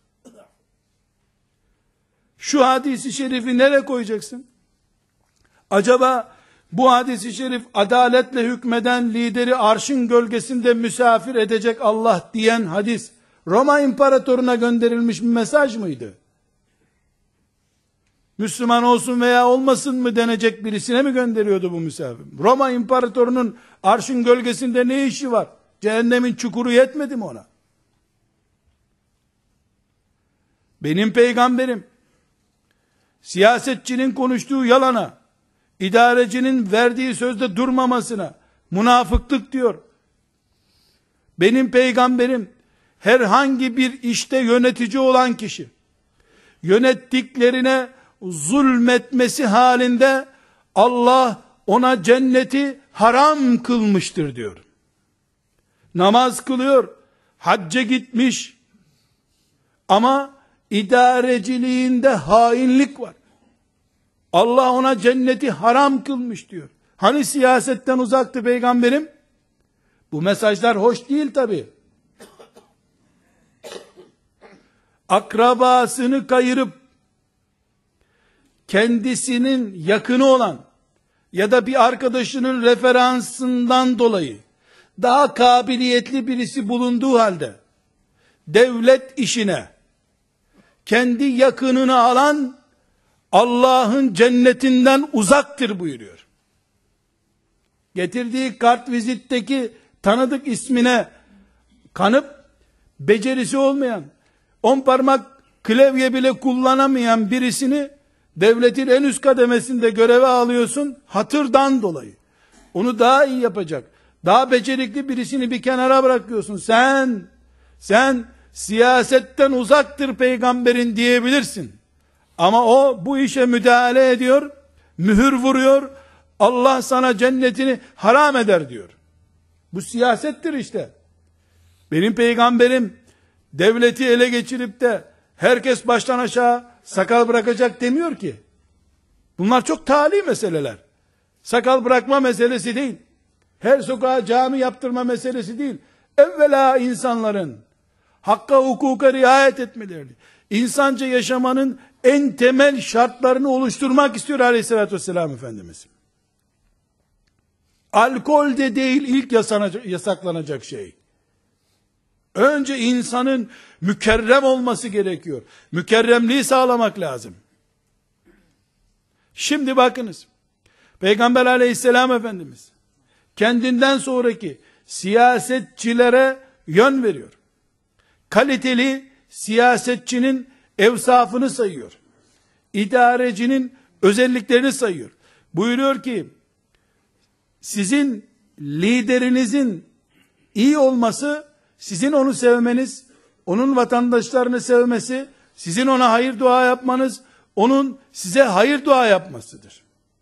Şu hadisi şerifi nereye koyacaksın? Acaba bu hadisi şerif adaletle hükmeden lideri arşın gölgesinde misafir edecek Allah diyen hadis Roma imparatoruna gönderilmiş bir mesaj mıydı? Müslüman olsun veya olmasın mı denecek birisine mi gönderiyordu bu misafir? Roma imparatorunun arşın gölgesinde ne işi var? Cehennemin çukuru yetmedi mi ona? Benim peygamberim siyasetçinin konuştuğu yalana, idarecinin verdiği sözde durmamasına münafıklık diyor. Benim peygamberim herhangi bir işte yönetici olan kişi yönettiklerine zulmetmesi halinde Allah ona cenneti haram kılmıştır diyor. Namaz kılıyor, hacca gitmiş ama idareciliğinde hainlik var. Allah ona cenneti haram kılmış diyor. Hani siyasetten uzaktı peygamberim? Bu mesajlar hoş değil tabi. Akrabasını kayırıp kendisinin yakını olan ya da bir arkadaşının referansından dolayı daha kabiliyetli birisi bulunduğu halde devlet işine kendi yakınını alan Allah'ın cennetinden uzaktır buyuruyor. Getirdiği kartvizitteki tanıdık ismine kanıp becerisi olmayan, on parmak klavye bile kullanamayan birisini devletin en üst kademesinde göreve alıyorsun, hatırdan dolayı. Onu daha iyi yapacak, daha becerikli birisini bir kenara bırakıyorsun. Sen, sen siyasetten uzaktır peygamberin diyebilirsin. Ama o bu işe müdahale ediyor, mühür vuruyor, Allah sana cennetini haram eder diyor. Bu siyasettir işte. Benim peygamberim devleti ele geçirip de herkes baştan aşağı sakal bırakacak demiyor ki. Bunlar çok tali meseleler. Sakal bırakma meselesi değil. Her sokağa cami yaptırma meselesi değil. Evvela insanların hakka hukuka riayet etmelerini, insanca yaşamanın en temel şartlarını oluşturmak istiyor aleyhissalatü vesselam Efendimiz. Alkol de değil ilk yasaklanacak şey. Önce insanın mükerrem olması gerekiyor. Mükerremliği sağlamak lazım. Şimdi bakınız. Peygamber aleyhisselam Efendimiz kendinden sonraki siyasetçilere yön veriyor. Kaliteli siyasetçinin evsafını sayıyor. İdarecinin özelliklerini sayıyor. Buyuruyor ki, sizin liderinizin iyi olması, sizin onu sevmeniz, onun vatandaşlarını sevmesi, sizin ona hayır dua yapmanız, onun size hayır dua yapmasıdır.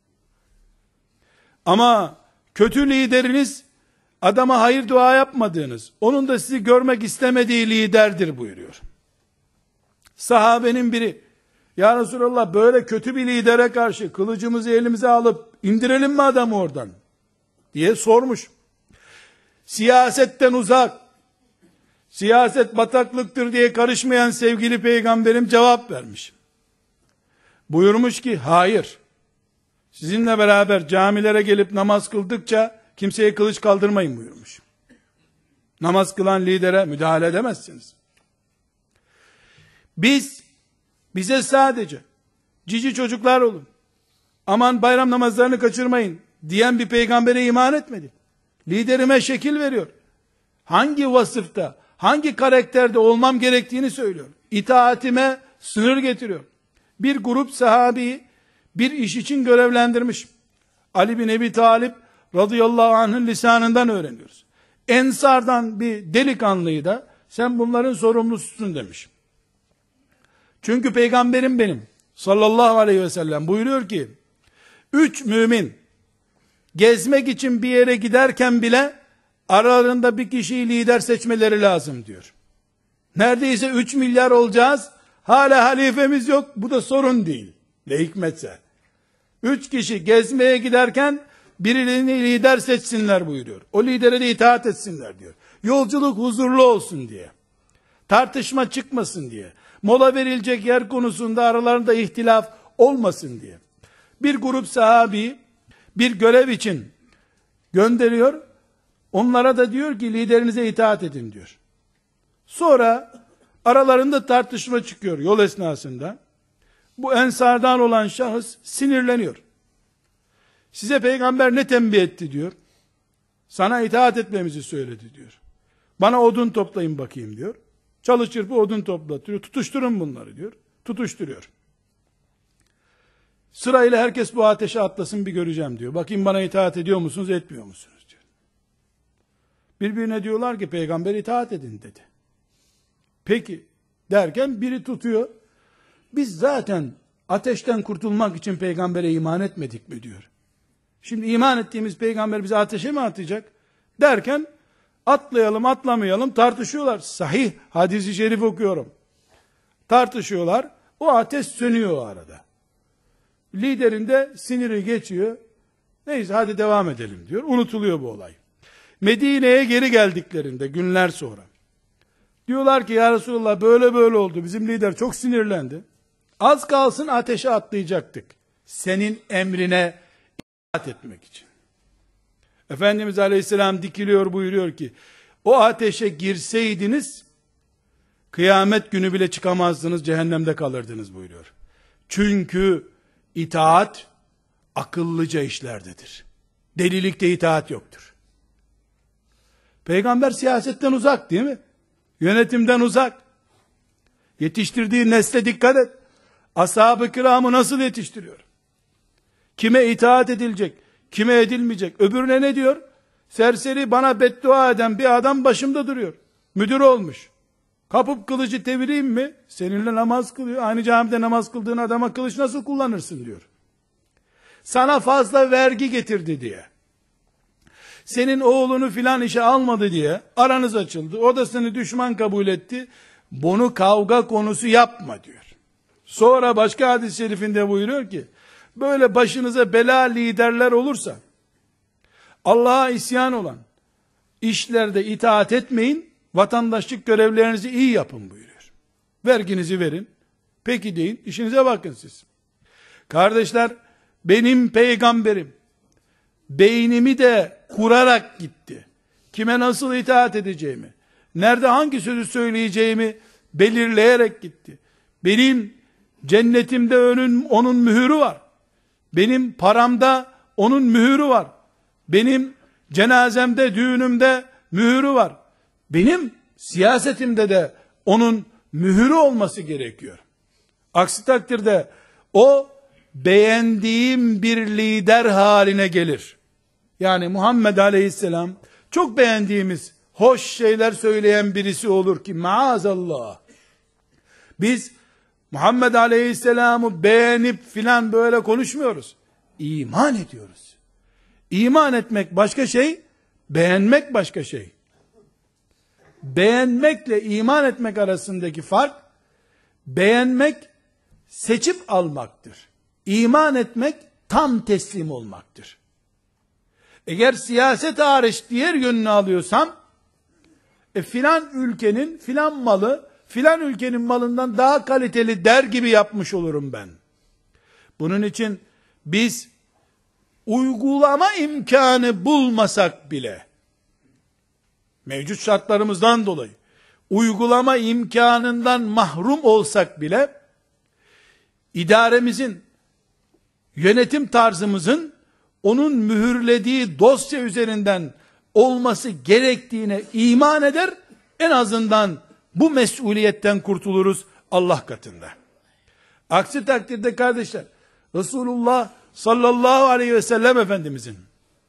Ama kötü lideriniz, adama hayır dua yapmadığınız, onun da sizi görmek istemediği liderdir buyuruyor. Sahabenin biri, ya Resulallah böyle kötü bir lidere karşı kılıcımızı elimize alıp indirelim mi adamı oradan diye sormuş. Siyasetten uzak, siyaset bataklıktır diye karışmayan sevgili peygamberim cevap vermiş. Buyurmuş ki, hayır. Sizinle beraber camilere gelip namaz kıldıkça kimseye kılıç kaldırmayın buyurmuş. Namaz kılan lidere müdahale edemezsiniz. Biz, bize sadece cici çocuklar olun, aman bayram namazlarını kaçırmayın diyen bir peygambere iman etmedi. Liderime şekil veriyor. Hangi vasıfta, hangi karakterde olmam gerektiğini söylüyor. İtaatime sınır getiriyor. Bir grup sahabeyi bir iş için görevlendirmiş. Ali bin Ebi Talip radıyallahu anh'ın lisanından öğreniyoruz. Ensardan bir delikanlıyı da sen bunların sorumlususun demiş. Çünkü peygamberim benim sallallahu aleyhi ve sellem buyuruyor ki, üç mümin gezmek için bir yere giderken bile aralarında bir kişiyi lider seçmeleri lazım diyor. Neredeyse üç milyar olacağız, hala halifemiz yok, bu da sorun değil. Ne hikmetse. Üç kişi gezmeye giderken birilerini lider seçsinler buyuruyor. O lidere de itaat etsinler diyor. Yolculuk huzurlu olsun diye. Tartışma çıkmasın diye. Mola verilecek yer konusunda aralarında ihtilaf olmasın diye. Bir grup sahabi bir görev için gönderiyor. Onlara da diyor ki liderinize itaat edin diyor. Sonra aralarında tartışma çıkıyor yol esnasında. Bu ensardan olan şahıs sinirleniyor. Size peygamber ne tembih etti diyor. Sana itaat etmemizi söyledi diyor. Bana odun toplayın bakayım diyor. Çalı çırpı odun toplatıyor. Tutuşturun bunları diyor. Tutuşturuyor. Sırayla herkes bu ateşe atlasın bir göreceğim diyor. Bakayım bana itaat ediyor musunuz etmiyor musunuz diyor. Birbirine diyorlar ki peygamber itaat edin dedi. Peki derken biri tutuyor. Biz zaten ateşten kurtulmak için peygambere iman etmedik mi diyor. Şimdi iman ettiğimiz peygamber bizi ateşe mi atacak? Derken atlayalım atlamayalım tartışıyorlar. Sahih hadisi şerif okuyorum. Tartışıyorlar. O ateş sönüyor o arada. Liderin de siniri geçiyor. Neyse hadi devam edelim diyor. Unutuluyor bu olay. Medine'ye geri geldiklerinde günler sonra. Diyorlar ki ya Resulallah böyle böyle oldu. Bizim lider çok sinirlendi. Az kalsın ateşe atlayacaktık. Senin emrine itaat etmek için. Efendimiz Aleyhisselam dikiliyor buyuruyor ki o ateşe girseydiniz kıyamet günü bile çıkamazdınız, cehennemde kalırdınız buyuruyor. Çünkü itaat akıllıca işlerdedir. Delilikte itaat yoktur. Peygamber siyasetten uzak değil mi? Yönetimden uzak. Yetiştirdiği nesle dikkat et. Ashab-ı kiramı nasıl yetiştiriyor? Kime itaat edilecek, kime edilmeyecek? Öbürüne ne diyor? Serseri bana beddua eden bir adam başımda duruyor. Müdür olmuş. Kapıp kılıcı devireyim mi? Seninle namaz kılıyor. Aynı camide namaz kıldığın adama kılıç nasıl kullanırsın diyor. Sana fazla vergi getirdi diye. Senin oğlunu filan işe almadı diye aranız açıldı. O da seni düşman kabul etti. Bunu kavga konusu yapma diyor. Sonra başka hadis-i şerifinde buyuruyor ki böyle başınıza bela liderler olursa Allah'a isyan olan işlerde itaat etmeyin, vatandaşlık görevlerinizi iyi yapın buyuruyor. Verginizi verin, Peki deyin, işinize bakın siz. Kardeşler, benim peygamberim beynimi de kurarak gitti. Kime nasıl itaat edeceğimi, nerede hangi sözü söyleyeceğimi belirleyerek gitti. Benim cennetimde önün, onun mühürü var. Benim paramda onun mühürü var. Benim cenazemde, düğünümde mühürü var. Benim siyasetimde de onun mühürü olması gerekiyor. Aksi takdirde o beğendiğim bir lider haline gelir. Yani Muhammed Aleyhisselam çok beğendiğimiz, hoş şeyler söyleyen birisi olur ki maazallah. Biz Muhammed Aleyhisselam'ı beğenip filan böyle konuşmuyoruz. İman ediyoruz. İman etmek başka şey, beğenmek başka şey. Beğenmekle iman etmek arasındaki fark, beğenmek seçip almaktır. İman etmek tam teslim olmaktır. Eğer siyaset hariç diğer yönünü alıyorsam, e filan ülkenin filan malı, filan ülkenin malından daha kaliteli der gibi yapmış olurum ben. Bunun için biz uygulama imkanı bulmasak bile, mevcut şartlarımızdan dolayı, uygulama imkanından mahrum olsak bile, idaremizin, yönetim tarzımızın, onun mühürlediği dosya üzerinden olması gerektiğine iman eder, en azından bu mesuliyetten kurtuluruz Allah katında. Aksi takdirde kardeşler, Resulullah sallallahu aleyhi ve sellem Efendimizin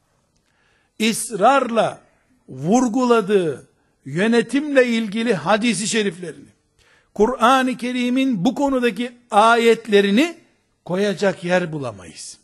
ısrarla vurguladığı yönetimle ilgili hadisi şeriflerini, Kur'an-ı Kerim'in bu konudaki ayetlerini koyacak yer bulamayız.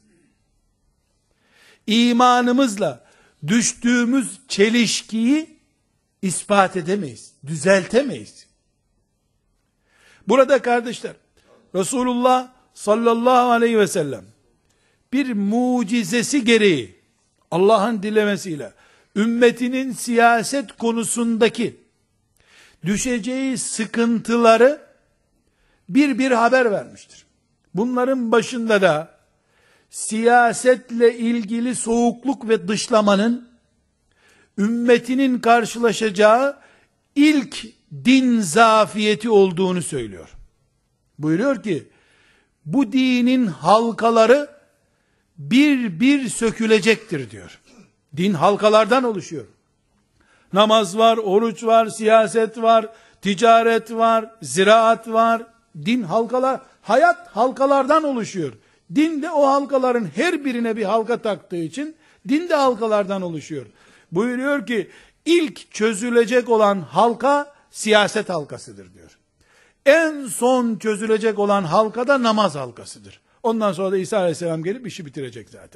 İmanımızla düştüğümüz çelişkiyi ispat edemeyiz, düzeltemeyiz. Burada kardeşler, Resulullah sallallahu aleyhi ve sellem bir mucizesi gereği Allah'ın dilemesiyle ümmetinin siyaset konusundaki düşeceği sıkıntıları bir bir haber vermiştir. Bunların başında da siyasetle ilgili soğukluk ve dışlamanın ümmetinin karşılaşacağı ilk din zafiyeti olduğunu söylüyor. Buyuruyor ki, bu dinin halkaları bir bir sökülecektir diyor. Din halkalardan oluşuyor. Namaz var, oruç var, siyaset var, ticaret var, ziraat var. Din halkalar, hayat halkalardan oluşuyor. Din de o halkaların her birine bir halka taktığı için din de halkalardan oluşuyor. Buyuruyor ki ilk çözülecek olan halka siyaset halkasıdır diyor. En son çözülecek olan halka da namaz halkasıdır. Ondan sonra da İsa Aleyhisselam gelip işi bitirecek zaten.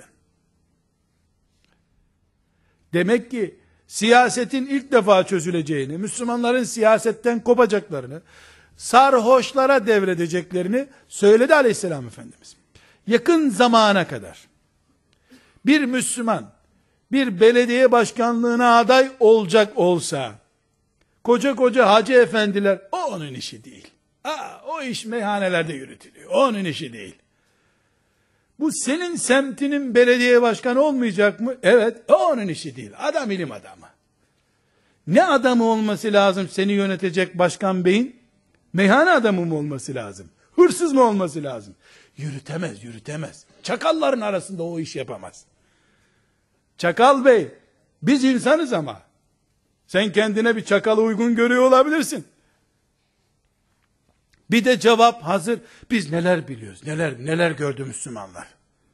Demek ki siyasetin ilk defa çözüleceğini, Müslümanların siyasetten kopacaklarını, sarhoşlara devredeceklerini söyledi Aleyhisselam Efendimiz. Yakın zamana kadar bir Müslüman bir belediye başkanlığına aday olacak olsa, koca koca hacı efendiler, o onun işi değil. Aa, o iş meyhanelerde yürütülüyor. O onun işi değil. Bu senin semtinin belediye başkanı olmayacak mı? Evet, o onun işi değil. Adam ilim adamı. Ne adamı olması lazım seni yönetecek başkan beyin? Meyhane adamı mı olması lazım? Hırsız mı olması lazım? Yürütemez, yürütemez. Çakalların arasında o iş yapamaz. Çakal bey, biz insanız ama. Sen kendine bir çakalı uygun görüyor olabilirsin. Bir de cevap hazır. Biz neler biliyoruz, neler neler gördü Müslümanlar.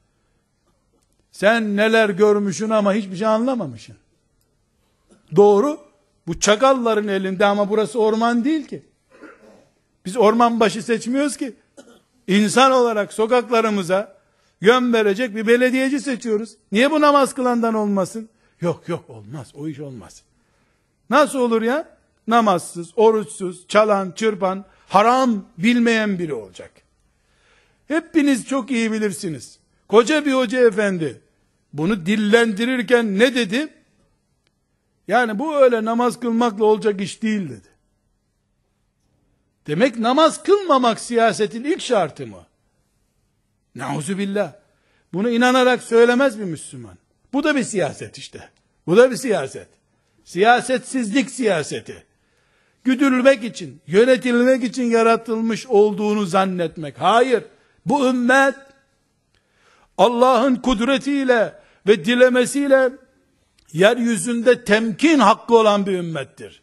Sen neler görmüşsün ama hiçbir şey anlamamışsın. Doğru, bu çakalların elinde ama burası orman değil ki. Biz orman başı seçmiyoruz ki. İnsan olarak sokaklarımıza yön verecek bir belediyeci seçiyoruz. Niye bu namaz kılandan olmasın? Yok yok olmaz, o iş olmaz. Nasıl olur ya? Namazsız, oruçsuz, çalan, çırpan, haram bilmeyen biri olacak. Hepiniz çok iyi bilirsiniz. Koca bir hoca efendi bunu dillendirirken ne dedi? Yani bu öyle namaz kılmakla olacak iş değil dedi. Demek namaz kılmamak siyasetin ilk şartı mı? Nauzubillah. Bunu inanarak söylemez bir Müslüman. Bu da bir siyaset işte. Bu da bir siyaset. Siyasetsizlik siyaseti. Güdülmek için, yönetilmek için yaratılmış olduğunu zannetmek. Hayır. Bu ümmet Allah'ın kudretiyle ve dilemesiyle yeryüzünde temkin hakkı olan bir ümmettir.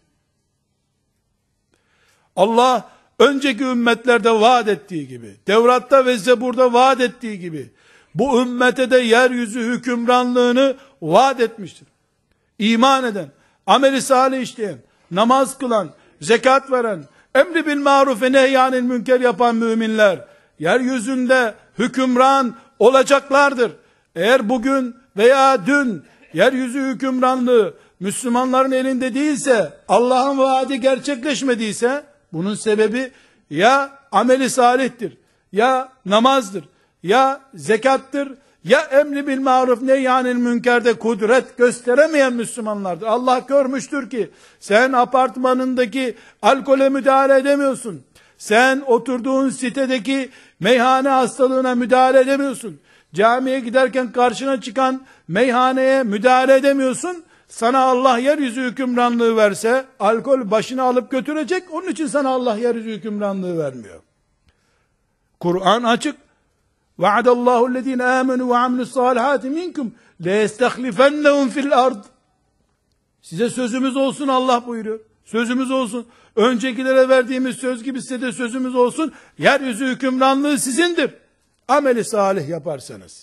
Allah önceki ümmetlerde vaat ettiği gibi, Tevrat'ta ve Zebur'da vaat ettiği gibi, bu ümmete de yeryüzü hükümranlığını vaat etmiştir. İman eden, ameli salih işleyen, namaz kılan, zekat veren, emri bil maruf ve nehyanil münker yapan müminler, yeryüzünde hükümran olacaklardır. Eğer bugün veya dün yeryüzü hükümranlığı Müslümanların elinde değilse, Allah'ın vaadi gerçekleşmediyse, bunun sebebi ya ameli salihtir, ya namazdır, ya zekattır, ya emri bil maruf nehyanil münkerde kudret gösteremeyen Müslümanlardır. Allah görmüştür ki sen apartmanındaki alkole müdahale edemiyorsun. Sen oturduğun sitedeki meyhane hastalığına müdahale edemiyorsun. Camiye giderken karşına çıkan meyhaneye müdahale edemiyorsun. Sana Allah yeryüzü hükümranlığı verse, alkol başını alıp götürecek, onun için sana Allah yeryüzü hükümranlığı vermiyor. Kur'an açık. وَعَدَ اللّٰهُ الَّذ۪ينَ آمَنُوا وَعَمْلُوا الصَّالِحَاتِ مِنْكُمْ لَيَسْتَخْلِفَنَّهُمْ فِي الْأَرْضِ. Size sözümüz olsun Allah buyuruyor. Sözümüz olsun. Öncekilere verdiğimiz söz gibi size de sözümüz olsun. Yeryüzü hükümranlığı sizindir. Ameli salih yaparsanız.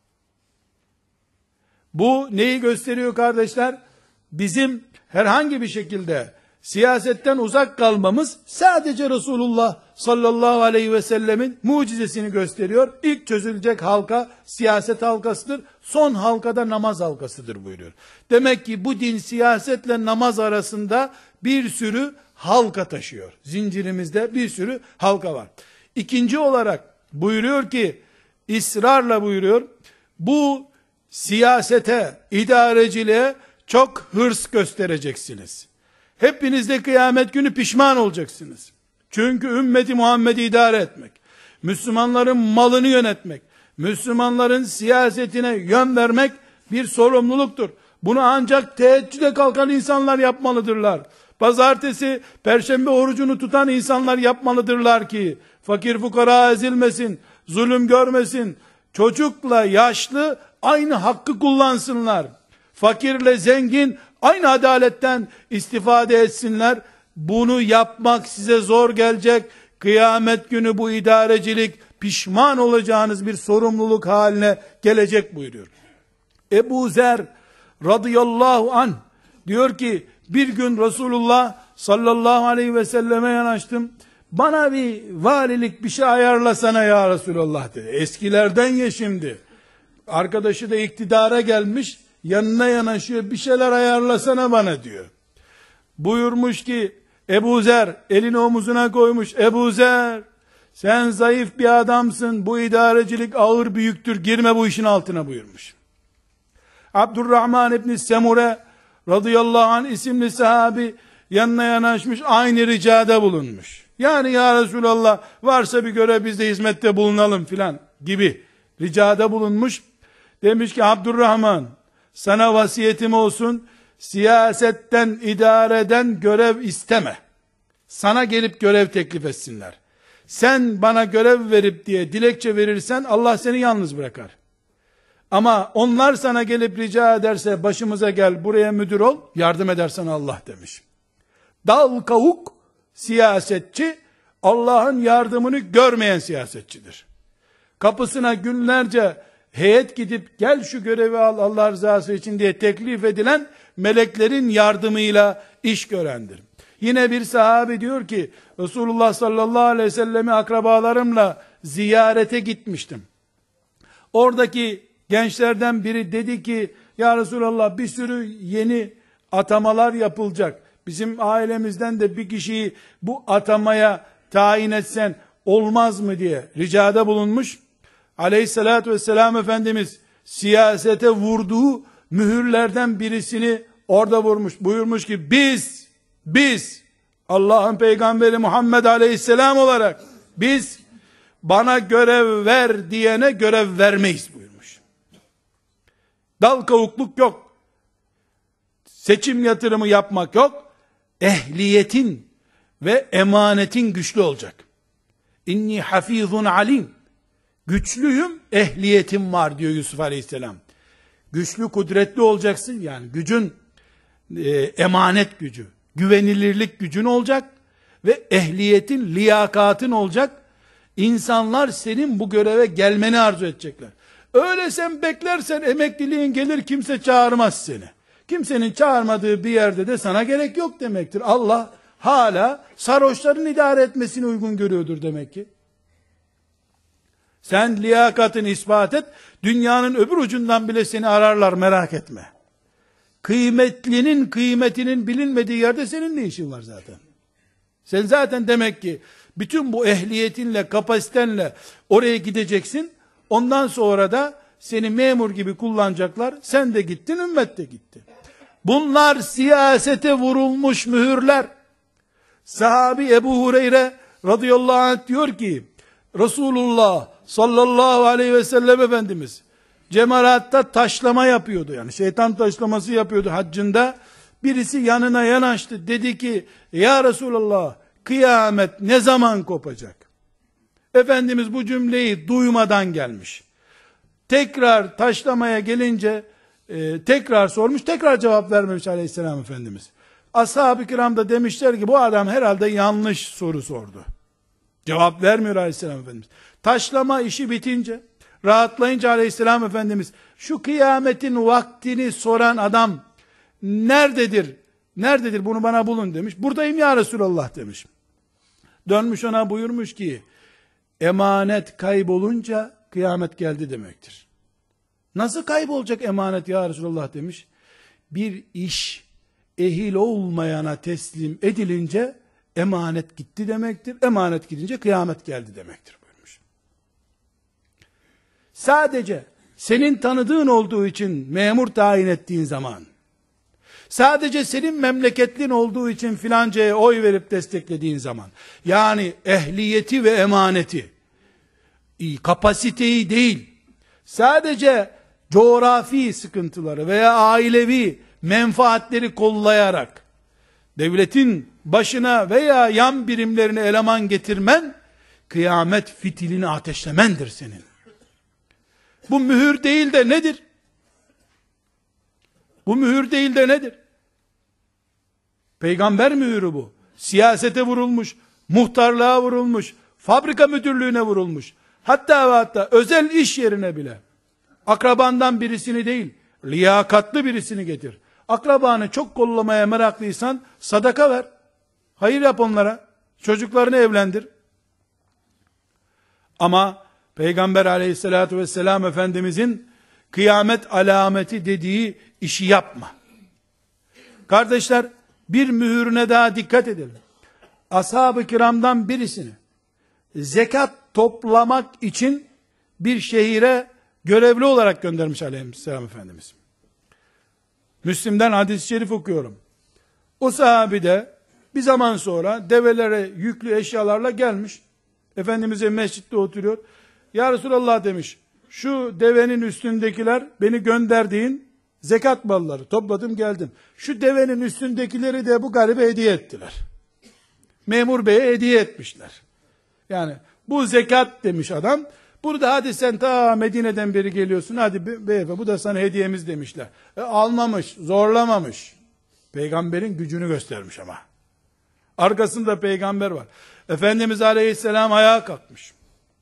Bu neyi gösteriyor kardeşler? Bizim herhangi bir şekilde siyasetten uzak kalmamız sadece Resulullah sallallahu aleyhi ve sellemin mucizesini gösteriyor. İlk çözülecek halka siyaset halkasıdır. Son halkada namaz halkasıdır buyuruyor. Demek ki bu din siyasetle namaz arasında bir sürü halka taşıyor. Zincirimizde bir sürü halka var. İkinci olarak buyuruyor ki, ısrarla buyuruyor, bu siyasete, idareciliğe çok hırs göstereceksiniz. Hepiniz de kıyamet günü pişman olacaksınız. Çünkü ümmeti Muhammed'i idare etmek, Müslümanların malını yönetmek, Müslümanların siyasetine yön vermek bir sorumluluktur. Bunu ancak teheccüde kalkan insanlar yapmalıdırlar. Pazartesi, perşembe orucunu tutan insanlar yapmalıdırlar ki, fakir fukara ezilmesin, zulüm görmesin, çocukla yaşlı aynı hakkı kullansınlar. Fakirle zengin aynı adaletten istifade etsinler. Bunu yapmak size zor gelecek. Kıyamet günü bu idarecilik pişman olacağınız bir sorumluluk haline gelecek buyuruyor. Ebu Zer radıyallahu anh diyor ki, bir gün Resulullah sallallahu aleyhi ve selleme yanaştım. Bana bir valilik bir şey ayarlasana ya Resulullah dedi. Eskilerden ya şimdi. Arkadaşı da iktidara gelmiş, yanına yanaşıyor, bir şeyler ayarlasana bana diyor. Buyurmuş ki Ebu Zer, elini omuzuna koymuş, Ebu Zer sen zayıf bir adamsın, bu idarecilik ağır büyüktür, girme bu işin altına buyurmuş. Abdurrahman İbni Semure radıyallahu anh isimli sahabi yanına yanaşmış, aynı ricada bulunmuş. Yani ya Resulallah varsa bir görev biz de hizmette bulunalım filan gibi ricada bulunmuş. Demiş ki Abdurrahman, sana vasiyetim olsun, siyasetten, idareden görev isteme. Sana gelip görev teklif etsinler. Sen bana görev verip diye dilekçe verirsen Allah seni yalnız bırakar. Ama onlar sana gelip rica ederse başımıza gel buraya müdür ol, yardım edersen Allah demiş. Dal kavuk siyasetçi Allah'ın yardımını görmeyen siyasetçidir. Kapısına günlerce heyet gidip gel şu görevi al Allah rızası için diye teklif edilen meleklerin yardımıyla iş görendir. Yine bir sahabe diyor ki Resulullah sallallahu aleyhi ve sellemi akrabalarımla ziyarete gitmiştim. Oradaki gençlerden biri dedi ki ya Resulallah bir sürü yeni atamalar yapılacak. Bizim ailemizden de bir kişiyi bu atamaya tayin etsen olmaz mı diye ricada bulunmuş. Aleyhissalatü vesselam Efendimiz siyasete vurduğu mühürlerden birisini orada vurmuş. Buyurmuş ki biz, biz Allah'ın peygamberi Muhammed Aleyhisselam olarak biz bana görev ver diyene görev vermeyiz buyurmuş. Dal kavukluk yok. Seçim yatırımı yapmak yok. Ehliyetin ve emanetin güçlü olacak. İnni hafizun alim. Güçlüyüm, ehliyetim var diyor Yusuf Aleyhisselam. Güçlü, kudretli olacaksın. Yani gücün e, emanet gücü, güvenilirlik gücün olacak ve ehliyetin, liyakatın olacak. İnsanlar senin bu göreve gelmeni arzu edecekler. Öyle sen beklersen emekliliğin gelir, kimse çağırmaz seni. Kimsenin çağırmadığı bir yerde de sana gerek yok demektir. Allah hala sarhoşların idare etmesini uygun görüyordur demek ki. Sen liyakatını ispat et, dünyanın öbür ucundan bile seni ararlar, merak etme. Kıymetlinin kıymetinin bilinmediği yerde senin ne işin var zaten? Sen zaten demek ki bütün bu ehliyetinle, kapasitenle oraya gideceksin. Ondan sonra da seni memur gibi kullanacaklar. Sen de gittin, ümmet de gitti. Bunlar siyasete vurulmuş mühürler. Sahabi Ebu Hureyre radıyallahu anh diyor ki, Resulullah sallallahu aleyhi ve sellem Efendimiz cemaratta taşlama yapıyordu. Yani şeytan taşlaması yapıyordu haccında. Birisi yanına yanaştı. Dedi ki, ya Resulullah, kıyamet ne zaman kopacak? Efendimiz bu cümleyi duymadan gelmiş. Tekrar taşlamaya gelince e, tekrar sormuş, tekrar cevap vermemiş aleyhisselam Efendimiz. Ashab-ı kiram da demişler ki bu adam herhalde yanlış soru sordu. Cevap vermiyor aleyhisselam Efendimiz. Taşlama işi bitince, rahatlayınca aleyhisselam Efendimiz, şu kıyametin vaktini soran adam nerededir? Nerededir, bunu bana bulun demiş. Buradayım ya Resulallah demiş. Dönmüş ona buyurmuş ki, emanet kaybolunca kıyamet geldi demektir. Nasıl kaybolacak emanet ya Resulallah demiş. Bir iş ehil olmayana teslim edilince emanet gitti demektir. Emanet gidince kıyamet geldi demektir buyurmuş. Sadece senin tanıdığın olduğu için memur tayin ettiğin zaman, sadece senin memleketlin olduğu için filancaya oy verip desteklediğin zaman, yani ehliyeti ve emaneti, kapasiteyi değil, sadece coğrafi sıkıntıları veya ailevi menfaatleri kollayarak, devletin başına veya yan birimlerine eleman getirmen, kıyamet fitilini ateşlemendir senin. Bu mühür değil de nedir? Bu mühür değil de nedir? Peygamber mühürü bu. Siyasete vurulmuş, muhtarlığa vurulmuş, fabrika müdürlüğüne vurulmuş. Hatta ve hatta özel iş yerine bile. Akrabandan birisini değil, liyakatlı birisini getir. Akrabanı çok kollamaya meraklıysan sadaka ver. Hayır yap onlara. Çocuklarını evlendir. Ama Peygamber aleyhissalatü vesselam Efendimizin kıyamet alameti dediği işi yapma. Kardeşler, bir mühürüne daha dikkat edelim. Ashab-ı kiramdan birisini zekat toplamak için bir şehire görevli olarak göndermiş aleyhisselam Efendimiz. Müslim'den hadis-i şerif okuyorum. O sahabi de bir zaman sonra develere yüklü eşyalarla gelmiş. Efendimiz'e mescitte oturuyor. Ya Resulallah demiş, şu devenin üstündekiler beni gönderdiğin zekat malları, topladım geldim. Şu devenin üstündekileri de bu garibe hediye ettiler. Memur beye hediye etmişler. Yani bu zekat demiş adam. Burada hadi sen ta Medine'den beri geliyorsun, hadi be, beyefendi bu da sana hediyemiz demişler. E, almamış, zorlamamış. Peygamberin gücünü göstermiş ama. Arkasında peygamber var. Efendimiz Aleyhisselam ayağa kalkmış.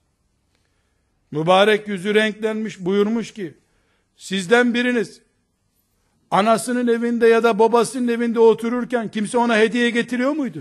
Mübarek yüzü renklenmiş, buyurmuş ki, sizden biriniz anasının evinde ya da babasının evinde otururken kimse ona hediye getiriyor muydu?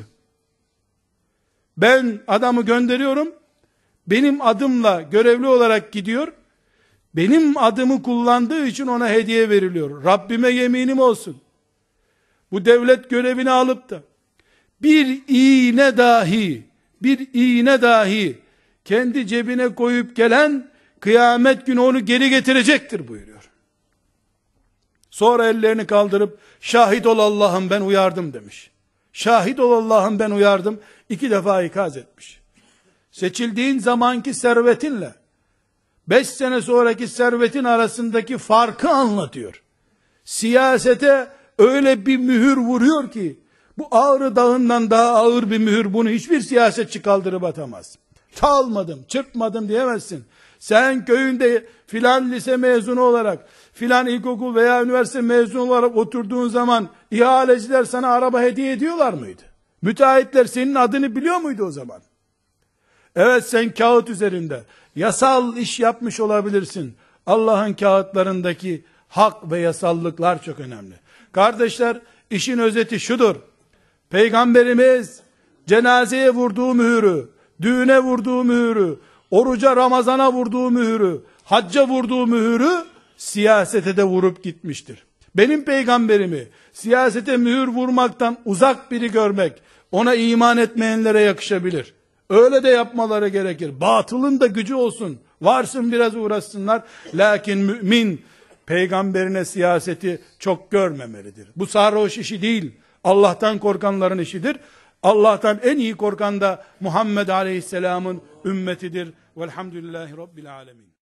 Ben adamı gönderiyorum, benim adımla görevli olarak gidiyor, benim adımı kullandığı için ona hediye veriliyor. Rabbime yeminim olsun. Bu devlet görevini alıp da bir iğne dahi, bir iğne dahi kendi cebine koyup gelen kıyamet günü onu geri getirecektir buyuruyor. Sonra ellerini kaldırıp şahit ol Allah'ım ben uyardım demiş. Şahit ol Allah'ım ben uyardım. İki defa ikaz etmiş. Seçildiğin zamanki servetinle beş sene sonraki servetin arasındaki farkı anlatıyor. Siyasete öyle bir mühür vuruyor ki, bu Ağrı Dağı'ndan daha ağır bir mühür, bunu hiçbir siyasetçi kaldırıp atamaz. Çalmadım, çırpmadım diyemezsin. Sen köyünde filan lise mezunu olarak, filan ilkokul veya üniversite mezunu olarak oturduğun zaman, ihaleciler sana araba hediye ediyorlar mıydı? Müteahhitler senin adını biliyor muydu o zaman? Evet, sen kağıt üzerinde yasal iş yapmış olabilirsin. Allah'ın kağıtlarındaki hak ve yasallıklar çok önemli. Kardeşler, işin özeti şudur. Peygamberimiz cenazeye vurduğu mühürü, düğüne vurduğu mühürü, oruca, Ramazana vurduğu mühürü, hacca vurduğu mühürü siyasete de vurup gitmiştir. Benim peygamberimi siyasete mühür vurmaktan uzak biri görmek, ona iman etmeyenlere yakışabilir. Öyle de yapmaları gerekir. Batılın da gücü olsun. Varsın biraz uğraşsınlar. Lakin mümin peygamberine siyaseti çok görmemelidir. Bu sarhoş işi değil. Allah'tan korkanların işidir. Allah'tan en iyi korkan da Muhammed Aleyhisselam'ın ümmetidir. Velhamdülillahi Rabbil Alemin.